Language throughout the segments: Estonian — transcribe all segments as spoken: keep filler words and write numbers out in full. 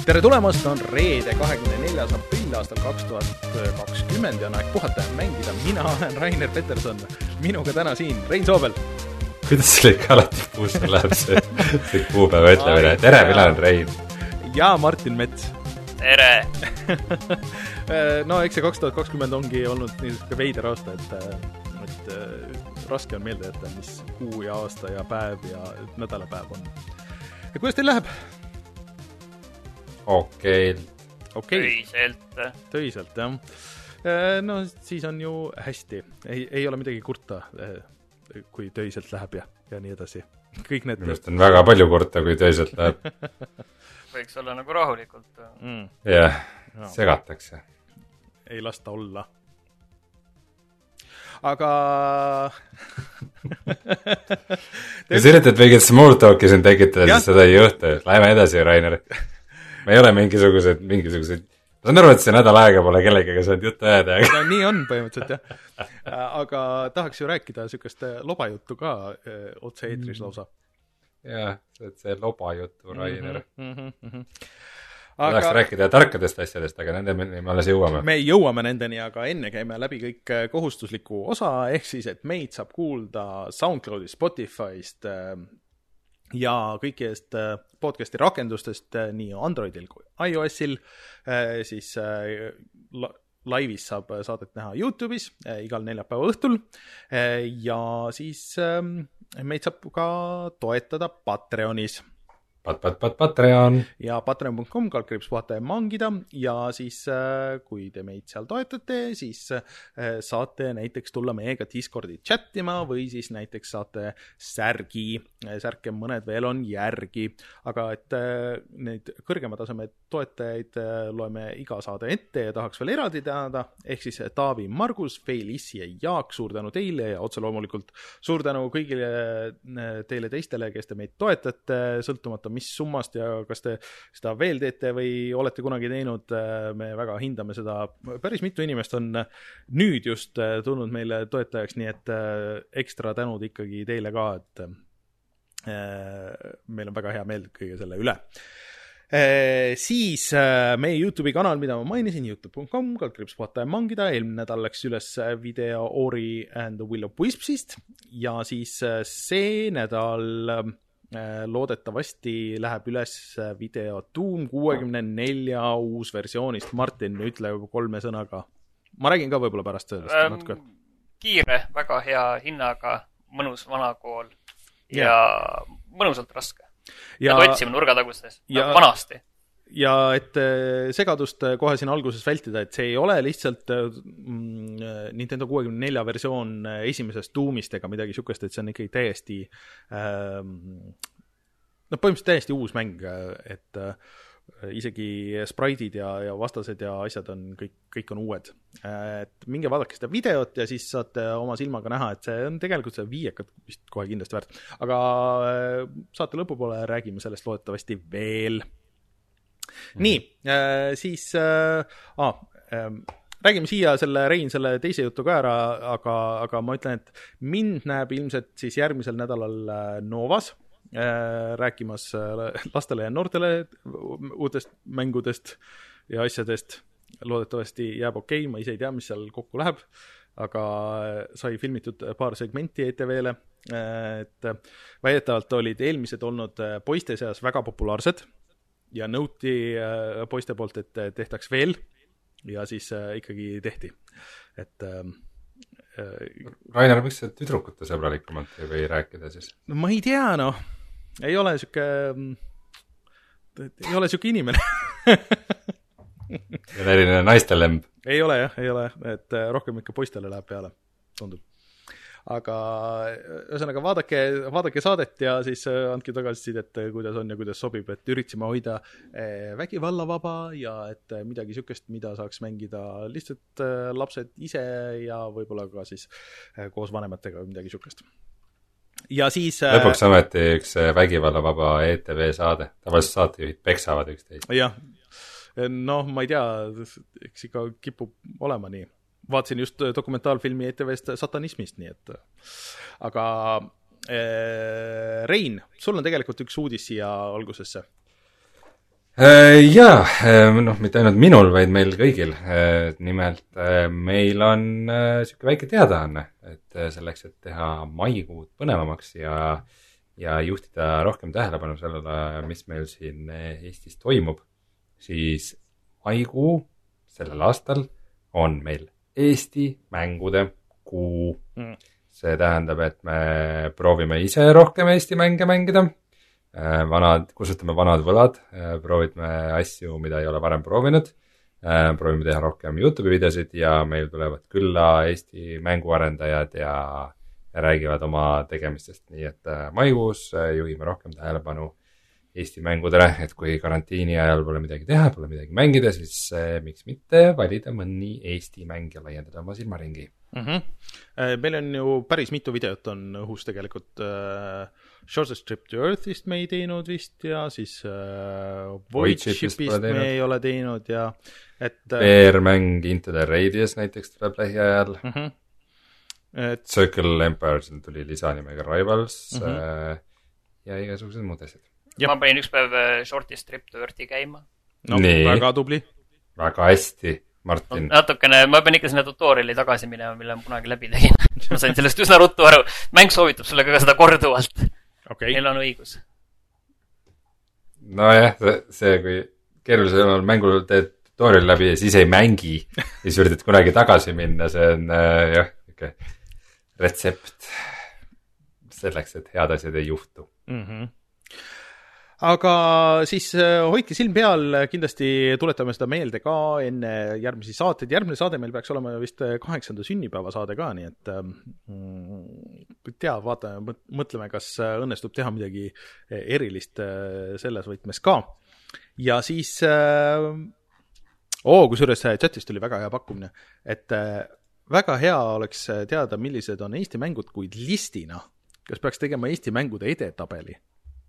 tere tulemast, on reede kahekümne neljas aprill aastal kaks tuhat kakskümmend ja on aeg puhata ja mängida. Mina olen Rainer Peterson, minuga täna siin Rein Soobel. Kuidas see ikka alati puusse läheb see, see kuupäeva ütlemine? Tere, mina olen Rein. Ja Martin Mets. Tere! No eks see kaks tuhat kakskümmend ongi olnud niisugune veider aasta, et, et raske on meelde jätta, mis kuu ja aasta ja päev ja nädalapäev on. Ja kuidas teil läheb? Okei. Okay. Töiselt. Töiselt, jah. No siis on ju hästi. Ei, ei ole midagi kurta, kui töiselt läheb ja, ja nii edasi. Kõik need... Minust on väga palju kurta, kui töiselt läheb. Võiks olla nagu rahulikult. Mm. Jah, no. Segatakse. Ei lasta olla. Aga... Kui sa üritad mingit small talk'i siin tekitada, siis seda ei juhtu. Läheme edasi, Rainer. Me ei ole mingisugused, mingisugused... Ma saan aru, et see nädal aega pole kellegagi saanud juttu ajada. No nii on põhimõtteliselt, jah. Aga tahaks ju rääkida sükest lobajuttu ka otse eetris lausa. Jah, see lobajuttu, Rainer. Mm-hmm, mm-hmm. Aga... Tahaks rääkida tarkadest asjadest, aga nende me alles jõuame. Me jõuame nendeni, aga enne käime läbi kõik kohustusliku osa, ehk siis, et meid saab kuulda SoundCloudist, Spotify'st ja kõikidest podcasti rakendustest nii Androidil kui iOSil, siis laivis saab saadet näha YouTube'is igal neljapäeva õhtul ja siis meid saab ka toetada Patreonis. Pat, pat, pat, Patreon. Ja patreon punkt com kalkriips puhata ja mangida ja siis kui te meid seal toetate, siis saate näiteks tulla meiega Discordi chattima või siis näiteks saate särgi, särke mõned veel on järgi, aga et neid kõrgema taseme toetajaid loeme iga saade ette ja tahaks veel eraldi tänada, ehk siis Taavi, Margus, Felici ja Jaak, suur tänu teile ja otse loomulikult suur tänu kõigile teile teistele, kes te meid toetate, sõltumata mis summast ja kas te seda veel teete või olete kunagi teinud, me väga hindame seda. Päris mitu inimest on nüüd just tulnud meile toetajaks, nii et ekstra tänud ikkagi teile ka, et meil on väga hea meel kõige selle üle. Siis meie YouTube'i kanal, mida ma mainisin, youtube punkt com kalkriips puhata ja mangida, eelmine nädal läks üles video Ori and the Will of Wispsist ja siis see nädal loodetavasti läheb üles video Doom kuuekümne nelja uus versioonist. Martin, ütle kolme sõnaga. Ma räägin ka võib-olla pärast sellest ähm, natuke. Kiire, väga hea hinnaga, mõnus vanakool ja yeah. mõnusalt raske. Ja, ja otsime nurgatagustes, ja, vanasti. Ja et segadust kohe siin alguses vältida, et see ei ole lihtsalt mm, Nintendo kuuekümne nelja versioon esimesest Doomist ega midagi sükest, et see on ikkagi täiesti ähm, no põhimõtteliselt täiesti uus mäng, et äh, isegi spraidid ja, ja vastased ja asjad on kõik, kõik on uued. Et minge vaadake seda videot ja siis saate oma silmaga näha, et see on tegelikult see viiekat vist kohe kindlasti väärt. Aga äh, saate lõpupoole räägime sellest loodetavasti veel. Nii, äh, siis äh, ah, äh, räägime siia selle Rein selle teise jutu ka ära, aga, aga ma ütlen, et mind näeb ilmselt siis järgmisel nädalal Novas äh, rääkimas lastele ja noortele uutest mängudest ja asjadest. Loodetavasti jääb okei, ma ise ei tea, mis seal kokku läheb, aga sai filmitud paar segmenti E T V-le, et väidetavalt olid eelmised olnud poiste seas väga populaarsed ja nõuti poiste poolt, et tehtaks veel ja siis ikkagi tehti. Et äh, Rainer, miks see tüdrukute sõbralikumalt või rääkida siis? No ma ei tea, noh. Ei ole süke ei ole süke inimene. Ja eriline naistelemb. Ei ole jah, ei ole, et rohkem ikka poistele läheb peale, tundub. Aga ühesõnaga vaadake, vaadake saadet ja siis andke tagasisidet, kuidas on ja kuidas sobib, et üritasime hoida vägivallavaba ja et midagi sükest, mida saaks mängida lihtsalt lapsed ise ja võib-olla ka siis koos vanematega või midagi sükest. Ja siis lõpuks ameti üks vägivallavaba E T V saade, tavaliselt saatejuhid peksavad üksteist. Jah, noh, ma ei tea, eks ikka kipub olema nii. Vaatasin just dokumentaalfilmi E T V-st satanismist, nii et aga äh, Rein, sul on tegelikult üks uudis siia algusesse. Jaa, noh, mitte ainult minul, vaid meil kõigil. Nimelt meil on siuke väike teadaanne, et selleks, et teha maikuud põnevamaks ja, ja juhtida rohkem tähelepanu sellele, mis meil siin Eestis toimub, siis maikuu sellel aastal on meil Eesti mängude kuu. Mm. See tähendab, et me proovime ise rohkem Eesti mänge mängida. Vanad, kustutame vanad võlad, proovime asju, mida ei ole varem proovinud, proovime teha rohkem YouTube videosid ja meil tulevad külla Eesti mänguarendajad ja räägivad oma tegemistest. Nii et maikuus juhime rohkem tähelepanu Eesti mängudele, et kui karantiini ajal pole midagi teha, pole midagi mängida, siis miks mitte valida mõni Eesti mäng ja laiendada oma silmaringi. Mm-hmm. Meil on ju päris mitu videot on õhus tegelikult uh, Shortest Trip to Earthist me ei teinud vist ja siis uh, Void Shipist me ei ole teinud ja et uh, Bear-mäng Into the Radius näiteks tuleb lähiajal mm-hmm. et... Circle Empires tuli lisanimega Rivals mm-hmm. uh, ja igasugused muud asjad ja. Ma panin üks päev Shortest Trip to Earthi käima no, väga tubli väga hästi Martin. No, natukene, ma pean ikka sinna tutoriali tagasi minema, mille ma kunagi läbi tegin. Ma sain sellest üsna ruttu aru. Mäng soovitab sulle ka seda korduvalt. Okay. Neil on õigus. No jah, see, kui keerulisel mängul teed tutoriali läbi ja siis ei mängi, siis üritad kunagi tagasi minna, see on jah, okay. retsept selleks, et head asjad ei juhtu. Mhm. Aga siis hoidke silm peal, kindlasti tuletame seda meelde ka enne järgmisi saateid. Järgmine saade meil peaks olema vist kaheksanda sünnipäeva saade ka, nii et mm, tea, vaatame, mõtleme, kas õnnestub teha midagi erilist selles võtmes ka. Ja siis, oo, kusjuures chatist tuli väga hea pakkumine, et väga hea oleks teada, millised on Eesti mängud, kuid listina. Kas peaks tegema Eesti mängude edetabeli?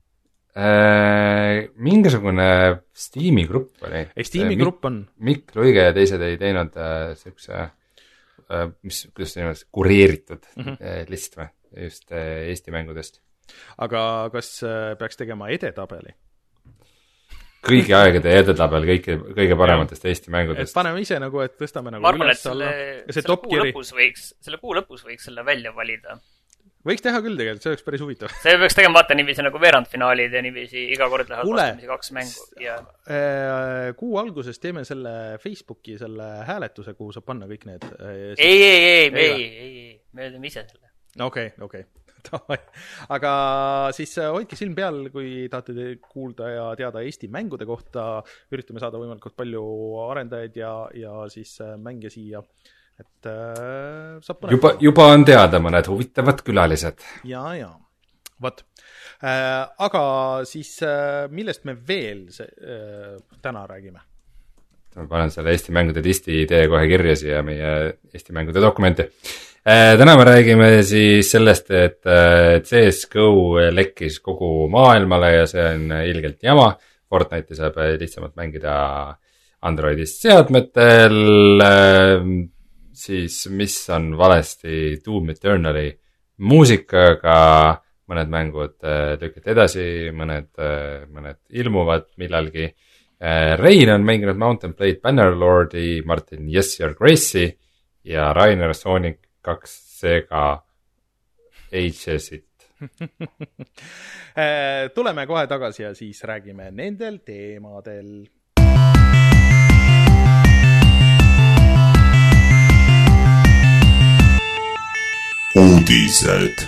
Äh, mingisugune Steam'i grupp oli. Steam'i äh, grupp on. Mikk Luige ja teised ei teinud äh, siukse, äh, mis, kuidas see niimoodi, kureeritud mm-hmm. äh, list või, just äh, Eesti mängudest. Aga kas äh, peaks tegema edetabeli? Kõigi aegade edetabel kõige, kõige parematest Eesti mängudest. Et paneme ise nagu, et tõstame nagu ma arvan, et selle, selle, kuu lõpus võiks, selle kuu lõpus võiks selle välja valida. Võiks teha küll tegelikult, see oleks päris huvitav. See peaks tegema vaata niiviisi nagu veerandfinaalid ja niiviisi iga kord lähevad Kule, vastamisi kaks mängu. Ja... Kuu alguses teeme selle Facebooki selle hääletuse, kuhu saab panna kõik need... Ei, ei, ei, ei, ei, ei, me teeme ise selle. Okei, okei. Aga siis hoidke silm peal, kui tahate kuulda ja teada Eesti mängude kohta. Üritame saada võimalikult palju arendajaid ja, ja siis mänge siia. Et äh, saab juba, juba on teada mõned huvitavad külalised. Ja, ja. Võt. Äh, aga siis äh, millest me veel see, äh, täna räägime? Ma panen selle Eesti mängude listi idee kohe kirja siia meie Eesti mängude dokumenti. Äh, täna me räägime siis sellest, et äh, C S G O lekkis kogu maailmale ja see on ilgelt jama. Fortnite'i saab lihtsamalt mängida Androidist seadmetel. Äh, siis mis on valesti Doom Eternali muusikaga, mõned mängud lükati edasi, mõned, mõned ilmuvad millalgi. Rein on mänginud Mountain Blade Bannerlordi, Martin Yes Your Grace'i ja Rainer Sonic kaks Sega Agesit. Tuleme kohe tagasi ja siis räägime nendel teemadel. Uudised.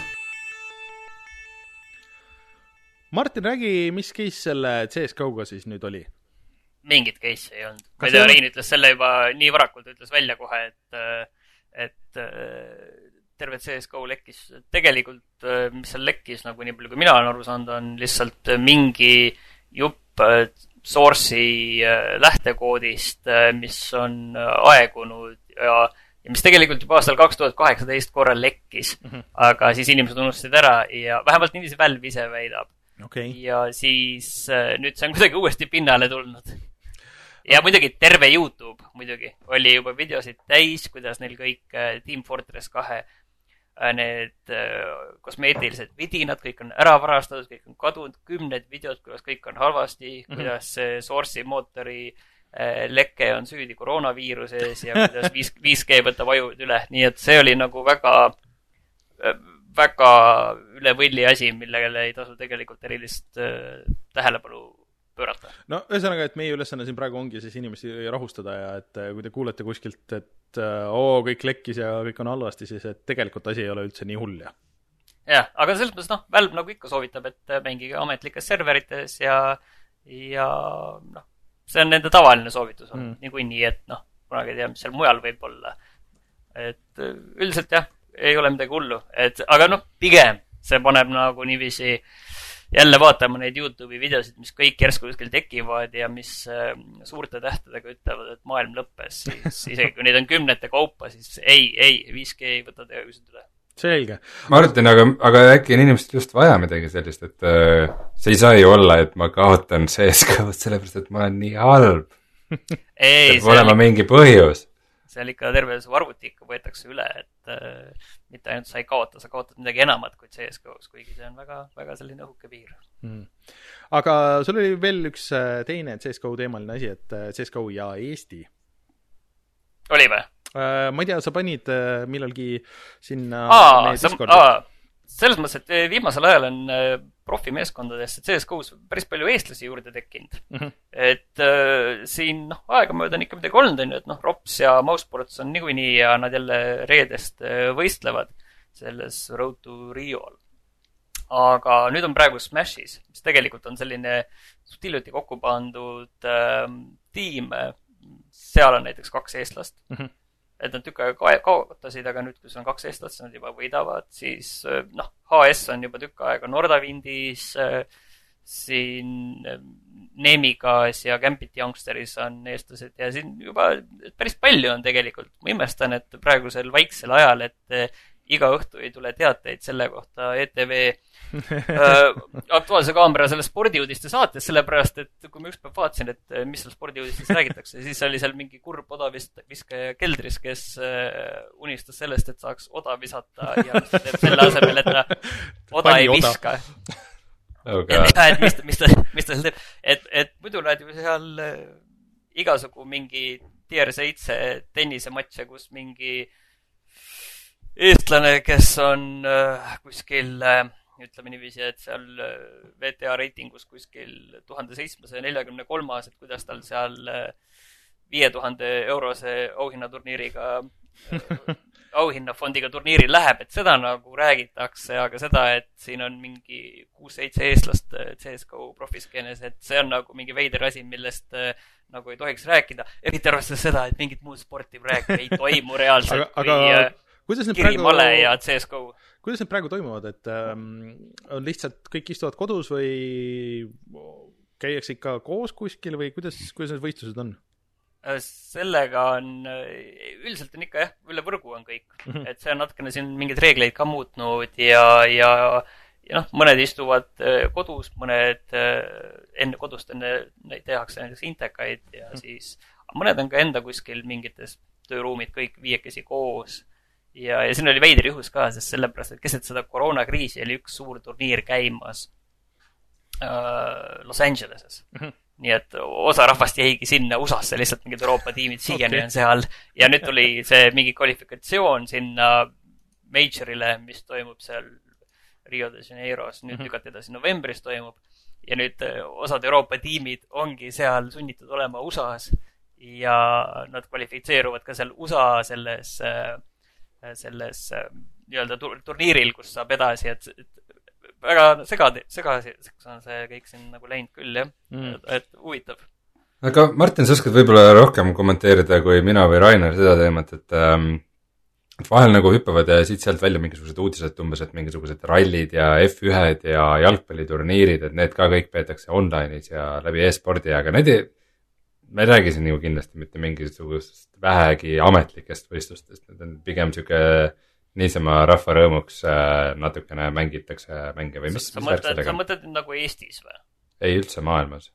Martin, räägi, mis case selle C S G O-ga siis nüüd oli? Mingit case ei olnud. Ma ei tea, Rein ütles selle juba nii varakult, ütles välja kohe, et, et terve C S G O lekkis. Tegelikult, mis seal lekkis, nagu nii palju kui mina olen aru saanud, on lihtsalt mingi jupp source'i lähtekoodist, mis on aegunud ja ja mis tegelikult juba aastal kaks tuhat kaheksateist korral lekkis, mm-hmm. aga siis inimesed unustasid ära ja vähemalt niiviisi Valve ise väidab. Okay. Ja siis nüüd see on kuidagi uuesti pinnale tulnud. Ja muidugi terve YouTube muidugi oli juba videosid täis, kuidas neil kõik Team Fortress kahe need kosmeetilised vidinad, kõik on ära varastatud, kõik on kadunud, kümned videod, kuidas kõik on halvasti, mm-hmm. kuidas Source'i mootori leke on süüdi koroonaviiruses ja kuidas viis G võtab ajud üle. Nii et see oli nagu väga, väga üle võlli asi, millele ei tasu tegelikult erilist tähelepanu pöörata. No ühesõnaga, et meie ülesanne siin praegu ongi siis inimesi rahustada ja et kui te kuulete kuskilt, et oo, kõik lekkis ja kõik on halvasti, siis et tegelikult asi ei ole üldse nii hull. Ja, ja aga selles mõttes, noh, Valve nagu ikka soovitab, et mängige ametlikes serverites ja, ja noh, see on nende tavaline soovitus on mm. niikuinii, et noh, kunagi ei tea, mis seal mujal võib olla. Et üldiselt jah, ei ole midagi hullu. Et, aga noh, pigem see paneb nagu niiviisi jälle vaatama neid YouTube'i videosid, mis kõik järsku kuskil tekivad ja mis äh, suurte tähtedega ütlevad, et maailm lõppes, siis isegi kui neid on kümnete kaupa, siis ei, ei, viis G ei võta tegevused üle. Selge. Martin, aga, aga äkki on inimesed just vaja midagi sellist, et äh, see ei saa ju olla, et ma kaotan C S G-d sellepärast, et ma olen nii halb. Ei, see olema ikka, mingi põhjus. Seal ikka terve su arvuti ikka võetakse üle, et äh, mitte ainult sa ei kaota, sa kaotad midagi enamat kui C S G-s, kuigi see on väga, väga selline õhuke piir. Hmm. Aga sul oli veel üks teine C S G O teemaline asi, et C S G O ja Eesti. Oli või? Ma ei tea, sa panid millalgi sinna aa, sa, aa, selles mõttes, et viimasel ajal on profimeeskondadesse C S G O-s päris palju eestlasi juurde tekkinud. Mm-hmm. Et äh, siin noh, aegamööda on ikka midagi olnud, et noh, Rops ja Mousesports on niikuinii ja nad jälle reedest võistlevad selles Road to Rio'l. Aga nüüd on praegu Smashis, mis tegelikult on selline hiljuti kokku pandud äh, tiim. Seal on näiteks kaks eestlast. Mm-hmm. Et nad tükk aega kaotasid, aga nüüd, kui on kaks eestlast, nad juba võidavad, siis noh, H S on juba tükk aega Nordavindis, siin Nemigas ja Gambit Youngsteris on eestlased ja siin juba päris palju on tegelikult. Ma imestan, et praegusel vaiksel ajal, et iga õhtu ei tule teateid selle kohta E T V äh, Aktuaalse kaamera selle spordiuudiste saates, sellepärast, et kui ma ükspäev vaatasin, et mis seal spordiuudistes räägitakse, siis oli seal mingi kurb odaviskaja keldris, kes äh, unistas sellest, et saaks oda visata ja mis ta teeb selle asemel, et ta oda ei viska. Okay. Et, et mis, mis, ta, mis ta seal teeb. Et, et muidu näed ju seal äh, igasugu mingi tier seitse tennisematše, kus mingi eestlane, kes on äh, kuskil, äh, ütleme niiviisi, et seal äh, V T A reitingus kuskil tuhande seitsmesaja neljakümne kolmas, et kuidas tal seal äh, viie tuhande eurose auhinnaturniiriga äh, auhinnafondiga turniiril läheb, et seda nagu räägitakse, aga seda, et siin on mingi kuus-seitse eestlast C S G O profiskeenes, et see on nagu mingi veider asi, millest äh, nagu ei tohiks rääkida. Eriti arvestades seda, et mingit muud sporti praegu ei toimu reaalselt aga, aga... kui äh, Kirimale praegu... ja C S G O. Kuidas need praegu toimuvad, et ähm, on lihtsalt kõik istuvad kodus või käiakse ikka koos kuskil või kuidas, kuidas need võistlused on? Sellega on, üldiselt on ikka jah, üle võrgu on kõik. Mm-hmm. Et see on natukene siin mingeid reegleid ka muutnud ja, ja, ja noh, mõned istuvad kodus, mõned enne kodust enne neid tehakse näiteks intekaid ja mm-hmm. siis mõned on ka enda kuskil mingites tööruumid kõik viiekesi koos. Ja, ja siin oli veider juhus ka, sest sellepärast, et keset seda koroonakriisi oli üks suur turniir käimas äh, Los Angeleses. Mm-hmm. Nii et osa rahvast jäigi sinna U S A-sse, lihtsalt mingid Euroopa tiimid siiani okay. on seal. Ja nüüd tuli see mingi kvalifikatsioon sinna Majorile, mis toimub seal Rio de Janeiros. Nüüd mm-hmm. lükati edasi novembris toimub. Ja nüüd osad Euroopa tiimid ongi seal sunnitud olema U S A-s. Ja nad kvalifitseeruvad ka seal U S A selles... selles nii-öelda turniiril, kus saab edasi, et, et väga segadi, segasi on see kõik siin nagu läinud küll, jah. Mm. Et, et huvitav. Aga Martin, sa oskad võib-olla rohkem kommenteerida kui mina või Rainer seda teemat, et, ähm, et vahel nagu hüppavad ja siit sealt välja mingisugused uudised umbes, et mingisugused rallid ja F üks ja jalgpalliturniirid, et need ka kõik peetakse online'is ja läbi e-spordi, aga need ei me ei räägi siin ju kindlasti mitte mingisugust vähegi ametlikest võistlustest, need on pigem siuke niisama rahva rõõmuks natukene mängitakse mänge või mis? Sa, sa, mõtled, sa mõtled nagu Eestis või? Ei, üldse maailmas.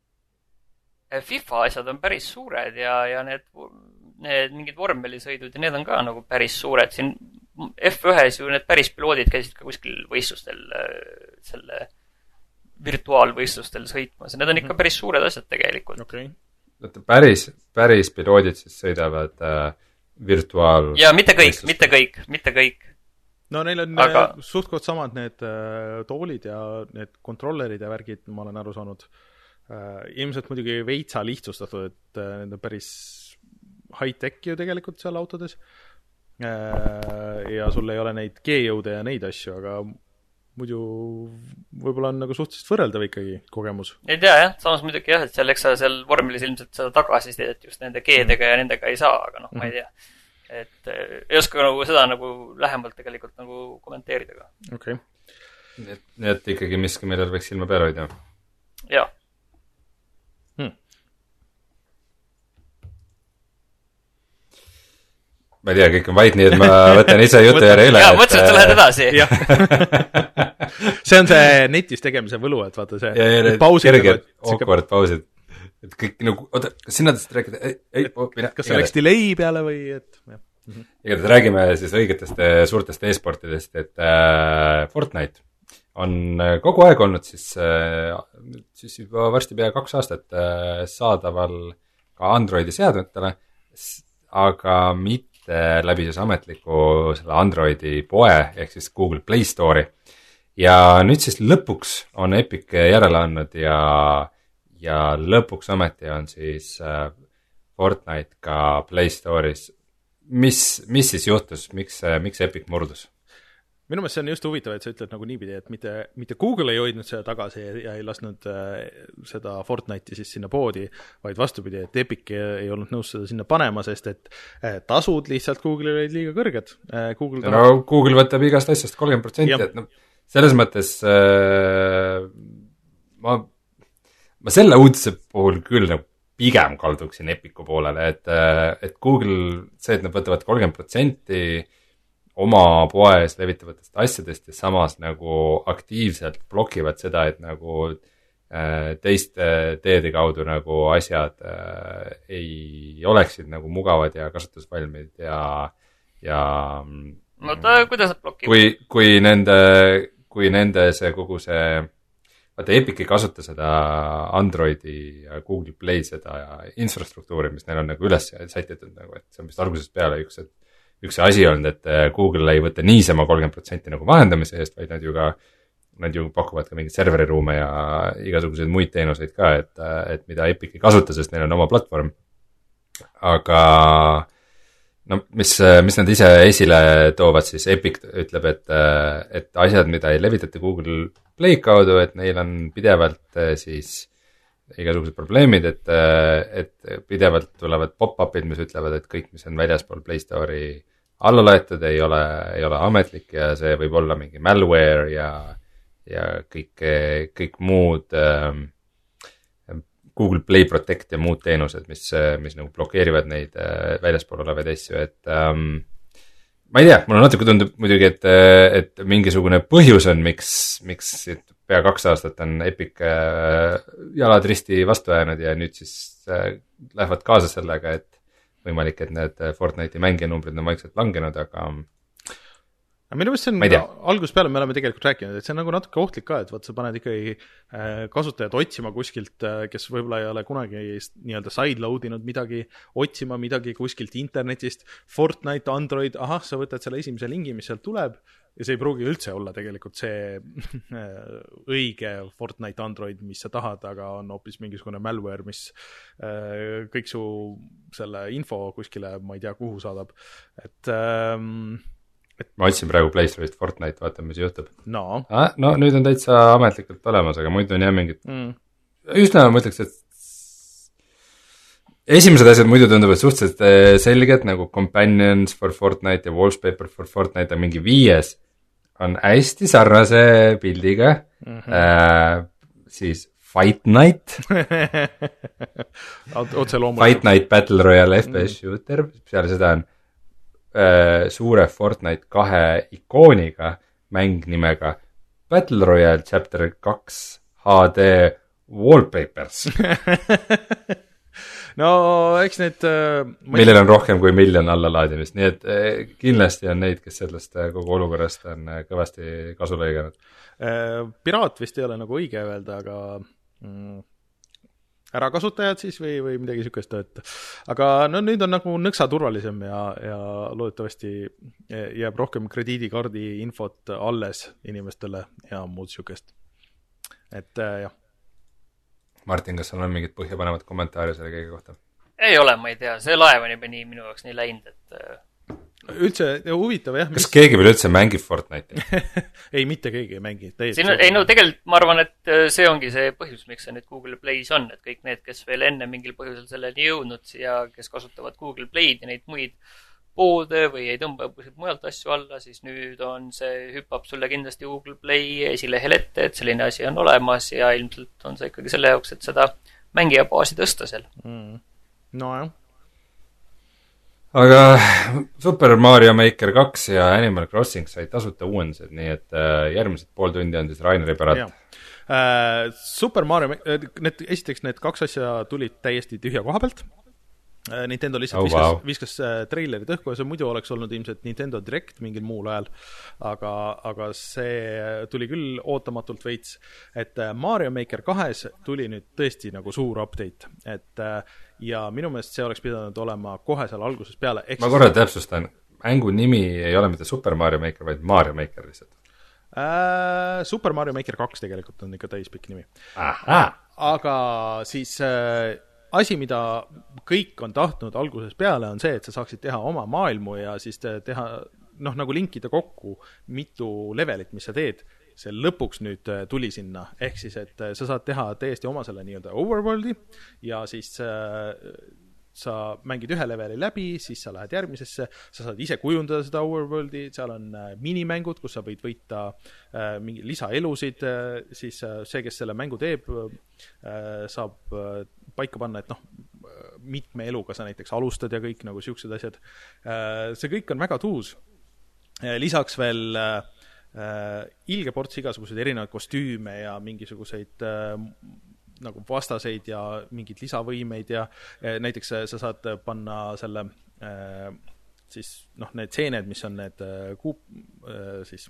FIFA asjad on päris suured ja, ja need, need mingid vormelisõidud ja need on ka nagu päris suured. Siin F ühes ju need päris piloodid käisid ka kuskil võistlustel selle virtuaalvõistlustel sõitmas. Need on ikka päris suured asjad tegelikult. Okay. Päris, päris piloodid siis sõidavad äh, virtuaal... Ja mitte kõik, mitte kõik, mitte kõik. No neil on Aga... suhtkot samad need äh, toolid ja need kontrollerid ja värgid, ma olen aru saanud. Äh, ilmselt muidugi veitsa lihtsustatud, et äh, need on päris high-tech ju tegelikult seal autodes. Äh, ja sul ei ole neid G-jõude ja neid asju, aga muidu võib-olla on nagu suhteliselt võrreldav ikkagi kogemus. Ei tea jah, samas muidugi jah, et seal, eks sa seal vormelis ilmselt seda tagasisidet just nende G-dega ja nendega ei saa, aga noh, ma ei tea. Et ei oska nagu seda nagu lähemalt tegelikult nagu kommenteerida ka. Okay. Nii et, nii et ikkagi miski, millel võiks silma peale hoida. Jaa. Hmm. Ma ei tea, kõik on vaid nii, et ma võtan ise jutu järje üle. Jaa, mõtlesin, et sa lähed edasi. See on see netis tegemise võlu, et vaata see ja, ja, pausid. Kerged, awkward pausid. Et kõik nagu, oota, kas sinna tõesti rääkida? Ei, ei, oh, mina, kas see läks delay peale või et... Jah. Mm-hmm. Igatahes räägime siis õigetest suurtest e-sportidest, et äh, Fortnite on kogu aeg olnud siis, äh, siis juba varsti pea kaks aastat äh, saadaval ka Androidi seadmetele, aga mitte läbi siis ametliku selle Androidi poe ehk siis Google Play Store'i. Ja nüüd siis lõpuks on Epic järele andnud ja ja lõpuks ometi on siis äh, Fortnite ka Play Store'is. Mis, mis siis juhtus? Miks, miks Epic murdus? Minu meelest see on just huvitav, et sa ütled nagu niipidi, et mitte, mitte Google ei hoidnud seda tagasi ja ei lasknud äh, seda Fortnite'i siis sinna poodi, vaid vastupidi, et Epic ei olnud nõus seda sinna panema, sest et äh, tasud lihtsalt Google'il olid liiga kõrged. Äh, Google tahab... No Google võtab igast asjast kolmkümmend protsenti, et no, selles mõttes äh, ma ma selle uudise puhul küll nagu pigem kalduksin Epicu poolele, et, et Google, see, et nad võtavad kolmkümmend protsenti oma poes levitavatest asjadest ja samas nagu aktiivselt blokivad seda, et nagu teiste teede kaudu nagu asjad ei oleksid nagu mugavad ja kasutusvalmid ja, ja no ta, kuidas nad blokivad? Kui, kui nende, kui nende see kogu see vaata, Epic ei kasuta seda Androidi ja Google Play seda infrastruktuuri, mis neil on nagu üles sätitud, nagu, et see on vist algusest peale üks, et üks asi olnud, et Google ei võta niisama kolmkümmend protsenti nagu vahendamise eest, vaid nad ju ka, nad ju pakuvad ka mingid serveriruume ja igasuguseid muid teenuseid ka, et, et mida Epic ei kasuta, sest neil on oma platvorm. Aga no mis, mis nad ise esile toovad, siis Epic ütleb, et, et asjad, mida ei levitata Google Play kaudu, et neil on pidevalt siis igasugused probleemid, et, et pidevalt tulevad pop-upid, mis ütlevad, et kõik, mis on väljaspool Play Store'i alla laetud, ei ole, ei ole ametlik ja see võib olla mingi malware ja, ja kõik, kõik muud ähm, Google Play Protect ja muud teenused, mis, mis nagu blokeerivad neid äh, väljaspool olevaid asju, et ähm, ma ei tea, mulle natuke tundub muidugi, et, et mingisugune põhjus on, miks, miks pea kaks aastat on Epic jalad risti vastu jäänud ja nüüd siis lähevad kaasa sellega, et võimalik, et need Fortnite'i mängijanumbrid on vaikselt langenud, aga minu meelest see on algus peale, me oleme tegelikult rääkinud, et see on nagu natuke ohtlik ka, et vaat sa paned ikkagi kasutajad otsima kuskilt, kes võib-olla ei ole kunagi nii-öelda sideload inud midagi, otsima midagi kuskilt internetist, Fortnite, Android, ahah, sa võtad selle esimese lingi, mis sealt tuleb ja see ei pruugi üldse olla tegelikult see õige Fortnite Android, mis sa tahad, aga on hoopis mingisugune malware, mis kõik su selle info kuskile, ma ei tea, kuhu saadab. Et ähm, Et... ma otsin praegu Play Store'ist Fortnite, vaatame, mis juhtub. No. Ah, no nüüd on täitsa ametlikult olemas, aga muidu on jah mingid mm. üsna ma ütleks, et esimesed asjad muidu tunduvad suhteliselt selged, nagu Companions for Fortnite ja Wallpaper for Fortnite on mingi viies, on hästi sarnase pildiga mm-hmm. äh, siis Fight Night Fight Night Battle Royale F P S mm. shooter, peale seda on suure Fortnite kahe ikooniga mäng nimega Battle Royale Chapter kaks H D Wallpapers. no eks need millel on rohkem kui miljon allalaadimist, nii et kindlasti on neid, kes sellest kogu olukorrast on kõvasti kasu lõiganud. Piraat vist ei ole nagu õige öelda, aga mm, ärakasutajad siis või, või midagi sükest, et aga no nüüd on nagu nõksa turvalisem ja, ja loodetavasti jääb rohkem krediidikaardi infot alles inimestele ja muud sükest. Et jah. Martin, kas sul on mingit põhjapanevat kommentaari selle kõige kohta? Ei ole, ma ei tea, see laev on juba nii minu jaoks nii läinud, et üldse huvitav jah. Kas mis... keegi veel üldse mängib Fortnite'i? ei, mitte keegi ei mängi. Siin, ei no tegelikult ma arvan, et see ongi see põhjus, miks see nüüd Google Play's on, et kõik need, kes veel enne mingil põhjusel selleni jõudnud ja kes kasutavad Google Play'd ja neid muid poode või ei tõmba mujalt asju alla, siis nüüd on see, hüppab sulle kindlasti Google Play esilehel ette, et selline asi on olemas ja ilmselt on see ikkagi selle jaoks, et seda mängija baasi tõsta seal. Mm. No jah. Aga Super Mario Maker kaks ja Animal Crossing said tasuta uuendused, nii et järgmised pool tundi on siis Raineri päralt. Uh, Super Mario, need, esiteks need kaks asja tulid täiesti tühja koha pealt. Nintendo lihtsalt oh, viskas, wow. viskas treilerid õhku ja see muidu oleks olnud ilmselt Nintendo Direct mingil muul ajal, aga, aga see tuli küll ootamatult veits, et Mario Maker kahes tuli nüüd tõesti nagu suur update, et ja minu meelest see oleks pidanud olema kohe seal alguses peale. Ma korra täpsustan, mängu nimi ei ole mitte Super Mario Maker, vaid Mario Maker lihtsalt. Äh, Super Mario Maker kaks tegelikult on ikka täispikk nimi. Aha. Aga siis äh, asi, mida kõik on tahtnud alguses peale, on see, et sa saaksid teha oma maailmu ja siis teha, noh, nagu linkida kokku mitu levelit, mis sa teed. See lõpuks nüüd tuli sinna, ehk siis, et sa saad teha täiesti oma selle nii-öelda overworldi ja siis sa mängid ühe leveli läbi, siis sa lähed järgmisesse, sa saad ise kujundada seda overworldi, seal on minimängud, kus sa võid võita äh, mingi lisaelusid, äh, siis äh, see, kes selle mängu teeb, äh, saab äh, paika panna, et noh, mitme eluga sa näiteks alustad ja kõik nagu siuksed asjad. Äh, see kõik on väga tuus. Äh, lisaks veel äh, ilge ports igasuguseid erinevaid kostüüme ja mingisuguseid äh, nagu vastaseid ja mingid lisavõimeid ja näiteks sa saad panna selle siis noh, need seened, mis on need kuup, siis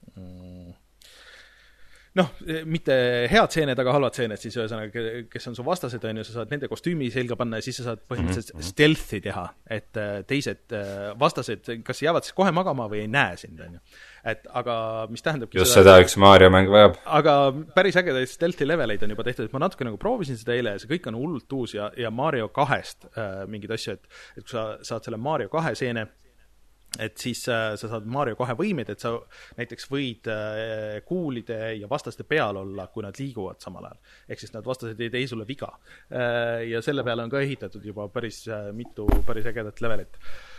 noh, mitte head seened, aga halvad seened, siis ühesõnaga, kes on su vastased, on ju, sa saad nende kostüümi selga panna ja siis sa saad põhimõtteliselt mm-hmm. stealthi teha, et teised vastased kas jäävad siis kohe magama või ei näe sind, on ju. Et aga mis tähendabki just seda, seda üks Mario mäng vajab. Aga päris ägedaid stealthi leveleid on juba tehtud, et ma natuke nagu proovisin seda eile ja see kõik on hullult uus ja, ja Mario kahest äh, mingid asju, et, et kui sa saad selle Mario kahe seene, et siis äh, sa saad Mario kahe võimeid, et sa näiteks võid äh, kuulide ja vastaste peal olla, kui nad liiguvad samal ajal. Ehk siis nad vastased ei tee sulle viga. Äh, ja selle peale on ka ehitatud juba päris äh, mitu päris ägedat levelit.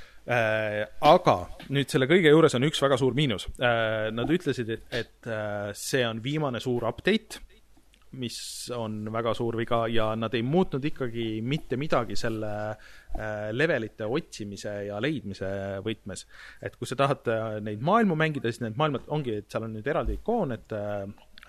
Äh, aga nüüd selle kõige juures on üks väga suur miinus. Äh, nad ütlesid, et, et äh, see on viimane suur update, mis on väga suur viga ja nad ei muutnud ikkagi mitte midagi selle äh, levelite otsimise ja leidmise võtmes. Et kui sa tahad äh, neid maailmu mängida, siis need maailmad ongi, et seal on nüüd eraldi ikoon, et äh,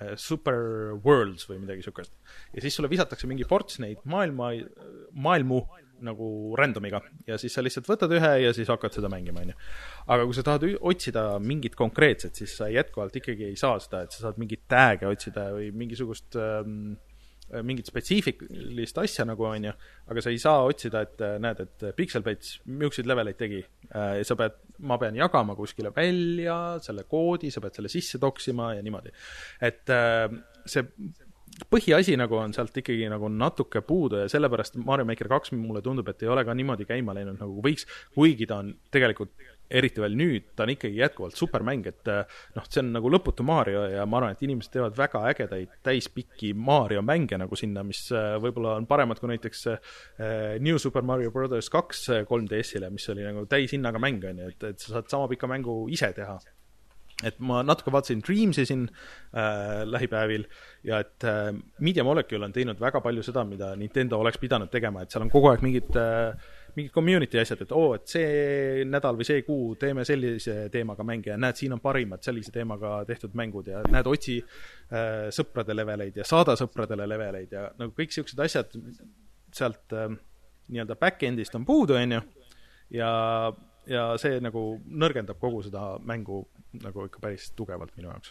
Super Worlds või midagi sükest. Ja siis sulle visatakse mingi ports neid maailma, maailmu nagu randomiga ja siis sa lihtsalt võtad ühe ja siis hakkad seda mängima, on ju. Aga kui sa tahad otsida mingit konkreetset, siis sa jätkuvalt ikkagi ei saa seda, et sa saad mingit tag'e otsida või mingisugust ähm, mingit spetsiifilist asja nagu, on ju, aga sa ei saa otsida, et näed, et Pixelbats miukseid leveleid tegi äh, ja sa pead, ma pean jagama kuskile välja selle koodi, sa pead selle sisse toksima ja niimoodi. Et äh, see põhiasi nagu on sealt ikkagi nagu natuke puudu ja sellepärast Mario Maker kaks mulle tundub, et ei ole ka niimoodi käima läinud nagu võiks, kuigi ta on tegelikult eriti veel nüüd, ta on ikkagi jätkuvalt supermäng, et noh, see on nagu lõputu Mario ja ma arvan, et inimesed teevad väga ägedaid täispikki Mario mänge nagu sinna, mis võib-olla on paremad kui näiteks New Super Mario Brothers kaks kolm D S-ile, mis oli nagu täishinnaga mäng, on ju, et, et sa saad sama pika mängu ise teha. Et ma natuke vaatasin Dreamsi siin äh, lähipäevil ja et äh, Media Molecule on teinud väga palju seda, mida Nintendo oleks pidanud tegema, et seal on kogu aeg mingid, äh, mingid community asjad, et oo, et see nädal või see kuu teeme sellise teemaga mänge ja näed, siin on parimad sellise teemaga tehtud mängud ja näed, otsi äh, sõprade leveleid ja saada sõpradele leveleid ja nagu kõik siuksed asjad sealt äh, nii-öelda back-endist on puudu, on ju, ja, ja see nagu nõrgendab kogu seda mängu nagu ikka päris tugevalt minu jaoks.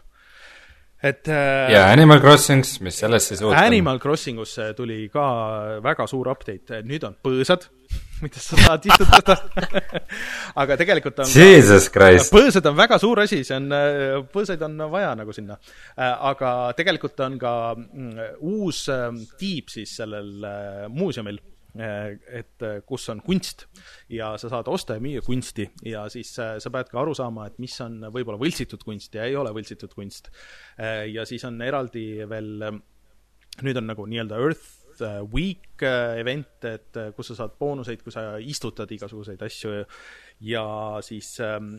Et, ja Animal Crossings, mis selles siis uut Animal Crossingus tuli ka väga suur update, nüüd on põõsad, mida sa saad istutada. Aga tegelikult on Jesus Christ. Põõsad on väga suur asi, see on, põõsaid on vaja nagu sinna. Aga tegelikult on ka uus tiib siis sellel muuseumil, et kus on kunst ja sa saad osta ja müüa kunsti ja siis sa pead ka aru saama, et mis on võib-olla võltsitud kunst ja ei ole võltsitud kunst. Ja siis on eraldi veel, nüüd on nagu nii-öelda Earth Week event, et kus sa saad boonuseid, kui sa istutad igasuguseid asju ja siis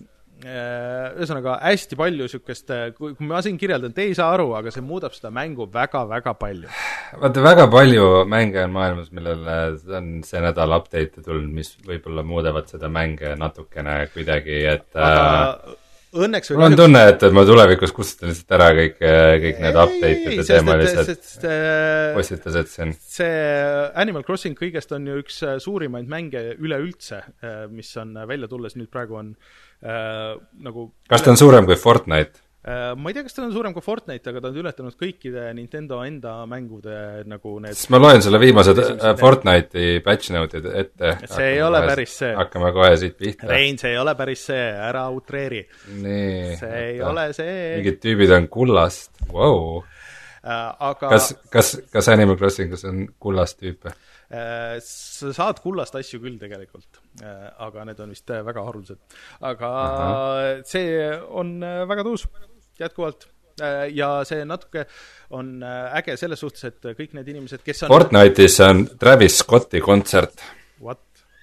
ühesõnaga hästi palju sükest, kui ma siin kirjeldan, te ei saa aru, aga see muudab seda mängu väga-väga palju. Vaata, väga palju mänge on maailmas, millele on see nädal update tulnud, mis võib-olla muudavad seda mänge natukene kuidagi, et aga õnneks mul on tunne, et ma tulevikus kustutan lihtsalt ära kõik, kõik need update'id teemalised postitused siin. See Animal Crossing kõigest on ju üks suurimaid mänge üleüldse, mis on välja tulles nüüd praegu on äh, nagu kas ta on suurem kui Fortnite? Ma ei tea, kas ta on suurem kui Fortnite, aga ta on ületanud kõikide Nintendo enda mängude nagu need... Sest ma loen selle viimased Fortnite'i patch note'id ette. See ei ole päris see. Hakkame kohe siit pihta. Rein, see ei ole päris see, ära utreeri. Nii. See ei ta. ole see. Mingid tüübid on kullast. Wow. Aga... Kas, kas, kas Animal Crossingus on kullast tüüpe? Sa saad kullast asju küll tegelikult, aga need on vist väga haruldased. Aga Aha. see on väga tuus jätkuvalt ja see natuke on äge selles suhtes, et kõik need inimesed, kes on... Fortnite'is on Travis Scotti kontsert. What?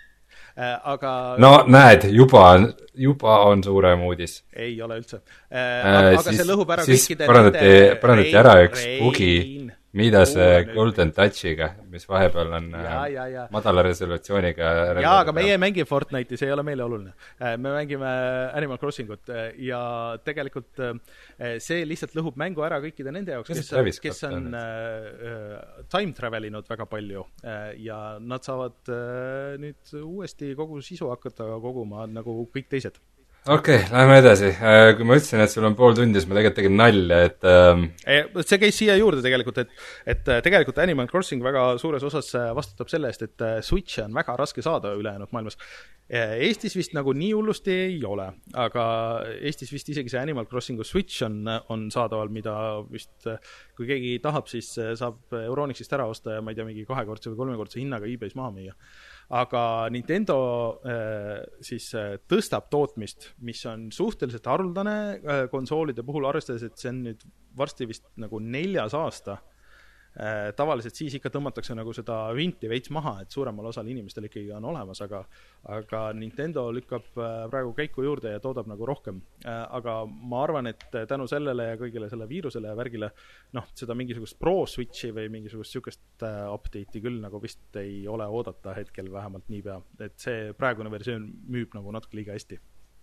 Aga... No näed, juba, juba on suurem uudis. Ei ole üldse. Aga, aga siis, see lõhub ära siis kõikide... parandati, parandati ära üks rein, bugi, mida see Golden Touchiga, mis vahepeal on ja, ja, ja. madala resolutsiooniga. Jaa, aga meie ei mängi Fortnite'i, see ei ole meile oluline. Me mängime Animal Crossingut ja tegelikult see lihtsalt lõhub mängu ära kõikide nende jaoks, kes, kes on uh, time travelinud väga palju ja nad saavad uh, nüüd uuesti kogu sisu hakata koguma nagu kõik teised. Okei, okay, lähme edasi. Kui ma ütlesin, et sul on pool tundi, siis ma tegelikult tegin nalja, et... Ähm... See käis siia juurde tegelikult, et, et tegelikult Animal Crossing väga suures osas vastutab selle eest, et Switch on väga raske saada ülejäänud maailmas. Eestis vist nagu nii hullusti ei ole, aga Eestis vist isegi see Animal Crossingu Switch on, on saadaval, mida vist, kui keegi tahab, siis saab Euronixist ära osta ja ma ei tea, mingi kahekordse või kolmekordse hinnaga eBay's maha müüa. Aga Nintendo äh, siis äh, tõstab tootmist, mis on suhteliselt haruldane äh, konsoolide puhul, arvestades, et see on nüüd varsti vist nagu neljas aasta. Äh, tavaliselt siis ikka tõmmatakse nagu seda vinti veits maha, et suuremal osal inimestel ikkagi on olemas, aga, aga Nintendo lükkab äh, praegu käiku juurde ja toodab nagu rohkem. Äh, aga ma arvan, et tänu sellele ja kõigile selle viirusele ja värgile, noh, seda mingisugust Pro Switchi või mingisugust sükest äh, update'i küll nagu vist ei ole oodata hetkel vähemalt niipea, et see praegune versioon müüb nagu natuke liiga hästi.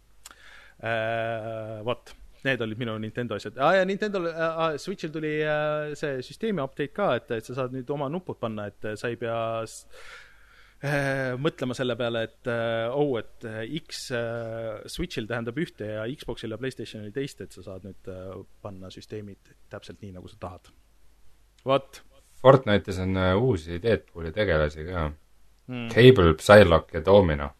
Äh, Vot. Need olid minu Nintendo asjad. Ah, ja Nintendo ah, Switchil tuli äh, see süsteemi update ka, et, et sa saad nüüd oma nupud panna, et sa ei pea äh, mõtlema selle peale, et äh, oh, et X äh, Switchil tähendab ühte ja Xboxil ja PlayStationil teist, et sa saad nüüd äh, panna süsteemid täpselt nii, nagu sa tahad. What? Fortnite'is on uh, uusi Deadpooli tegelasi ka. Hmm. Cable, Psylocke ja Domino.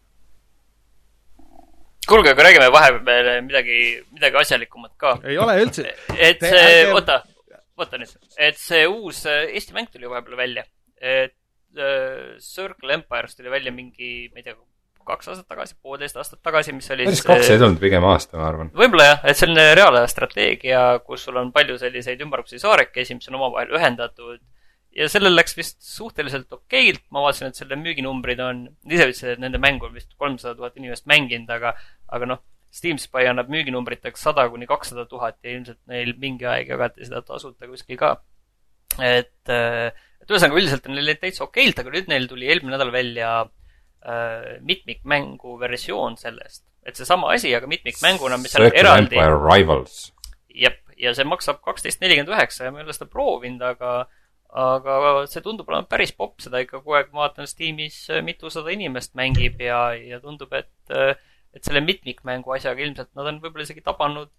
Kuulge, aga räägime vahepeal midagi, midagi asjalikumat ka. Ei ole üldse. Et see, oota, oota nüüd, et see uus Eesti mäng tuli vahepeal välja. Et uh, Circle Empires tuli välja mingi, ma ei tea, kaks aastat tagasi, poolteist aastat tagasi, mis oli... Päris kaks ei tulnud pigem aasta, ma arvan. Võib-olla jah, et see on reaalaja strateegia, kus sul on palju selliseid ümmargusi saarekesi, mis on omavahel ühendatud. Ja sellel läks vist suhteliselt okeilt, ma vaatasin, et selle müüginumbrid on, ise ütlesin, et nende mängu on vist kolmsada tuhat inimest mänginud, aga, aga noh, Steam Spy annab müüginumbriteks sada kuni kakssada tuhat ja ilmselt neil mingi aeg jagati seda tasuta kuskil ka. Et, et ühesõnaga üldiselt on neil täitsa okeilt, aga nüüd neil tuli eelmine nädal välja äh, mitmikmängu versioon sellest. Et see sama asi, aga mitmikmänguna, mis on eraldi... Empire Rivals. Jep, ja see maksab kaksteist nelikümmend üheksa ja ma ei ole seda proovinud, aga aga see tundub olema päris popp, seda ikka kogu aeg ma vaatan Steamis mitusada inimest mängib ja, ja tundub, et, et selle mitmikmängu asjaga ilmselt nad on võib-olla isegi tabanud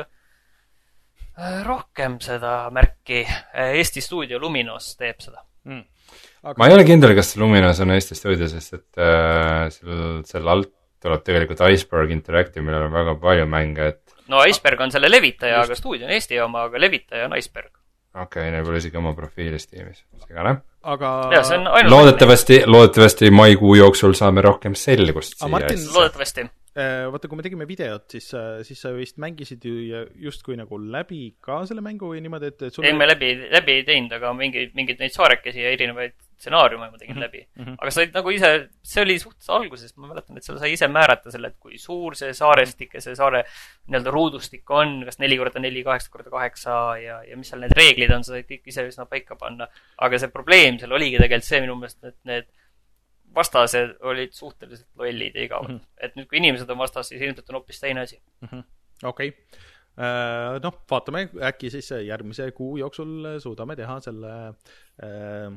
rohkem seda märki. Eesti stuudio Luminos teeb seda. Mm. Aga... ma ei ole kindel, kas Luminos on Eesti stuudio, sest et äh, seal, seal alt tuleb tegelikult Iceberg Interactive, millel on väga palju mänge, et no Iceberg on selle levitaja, aga stuudio on Eesti oma, aga levitaja on Iceberg. Okei, okay, neil pole isegi oma profiilis tiimis. Segane. Aga ja, see on ainult loodetavasti, loodetavasti maikuu jooksul saame rohkem selgust siia. Martin, loodetavasti. Vaata, kui me tegime videot, siis, siis sa vist mängisid ju justkui nagu läbi ka selle mängu või niimoodi, et sul... ei, me läbi, läbi ei teinud, aga mingid, mingid neid saarekesi ja erinevaid stsenaariume ma tegin mm -hmm. läbi. Mm -hmm. Aga sa olid nagu ise, see oli suhtes alguses, ma mäletan, et seal sai ise määrata selle, et kui suur see saarestik ja see saare nii-öelda ruudustik on, kas neli korda neli, kaheksa korda kaheksa ja, ja mis seal need reeglid on, sa said kõik ise üsna paika panna. Aga see probleem seal oligi tegelikult see minu meelest, et need vastased olid suhteliselt lollid ja igavad. Mm -hmm. Et nüüd, kui inimesed on vastas, siis ilmselt on hoopis teine asi. Mm -hmm. Okei. Okay. Noh, vaatame, äkki siis järgmise kuu jooksul suudame teha selle äh,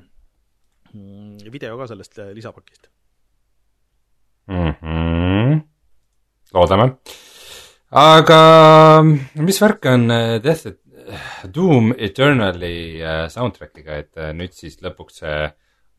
video ka sellest lisapakist. Mm -hmm. Loodame. Aga mis värk on Death Doom Eternali soundtrackiga, et nüüd siis lõpuks see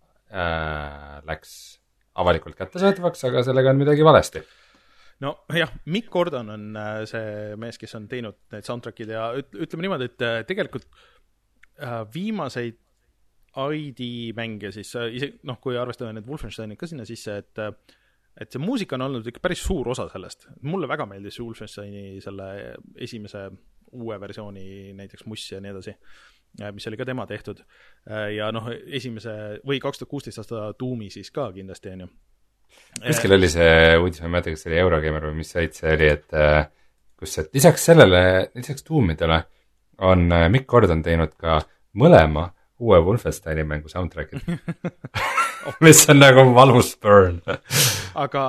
äh, läks avalikult kättesaadavaks, aga sellega on midagi valesti? No jah, Mick Gordon on see mees, kes on teinud need soundtrackid ja ütleme niimoodi, et tegelikult viimaseid I D mänge siis, ise, noh, kui arvestame need Wolfensteinid ka sinna sisse, et, et see muusika on olnud ikka päris suur osa sellest. Mulle väga meeldis Wolfensteini selle esimese uue versiooni, näiteks Muss ja nii edasi, mis oli ka tema tehtud. Ja noh, esimese või kaks tuhat kuusteist aasta Doomi siis ka kindlasti on ju. Kuskil oli see uudis, ma ei mäleta, kas see oli Eurogamer või mis sait see oli, et kus et lisaks sellele, lisaks Doomidele on Mick Gordon teinud ka mõlema uue Wolfensteini mängu soundtrackid. mis on nagu valus burn. aga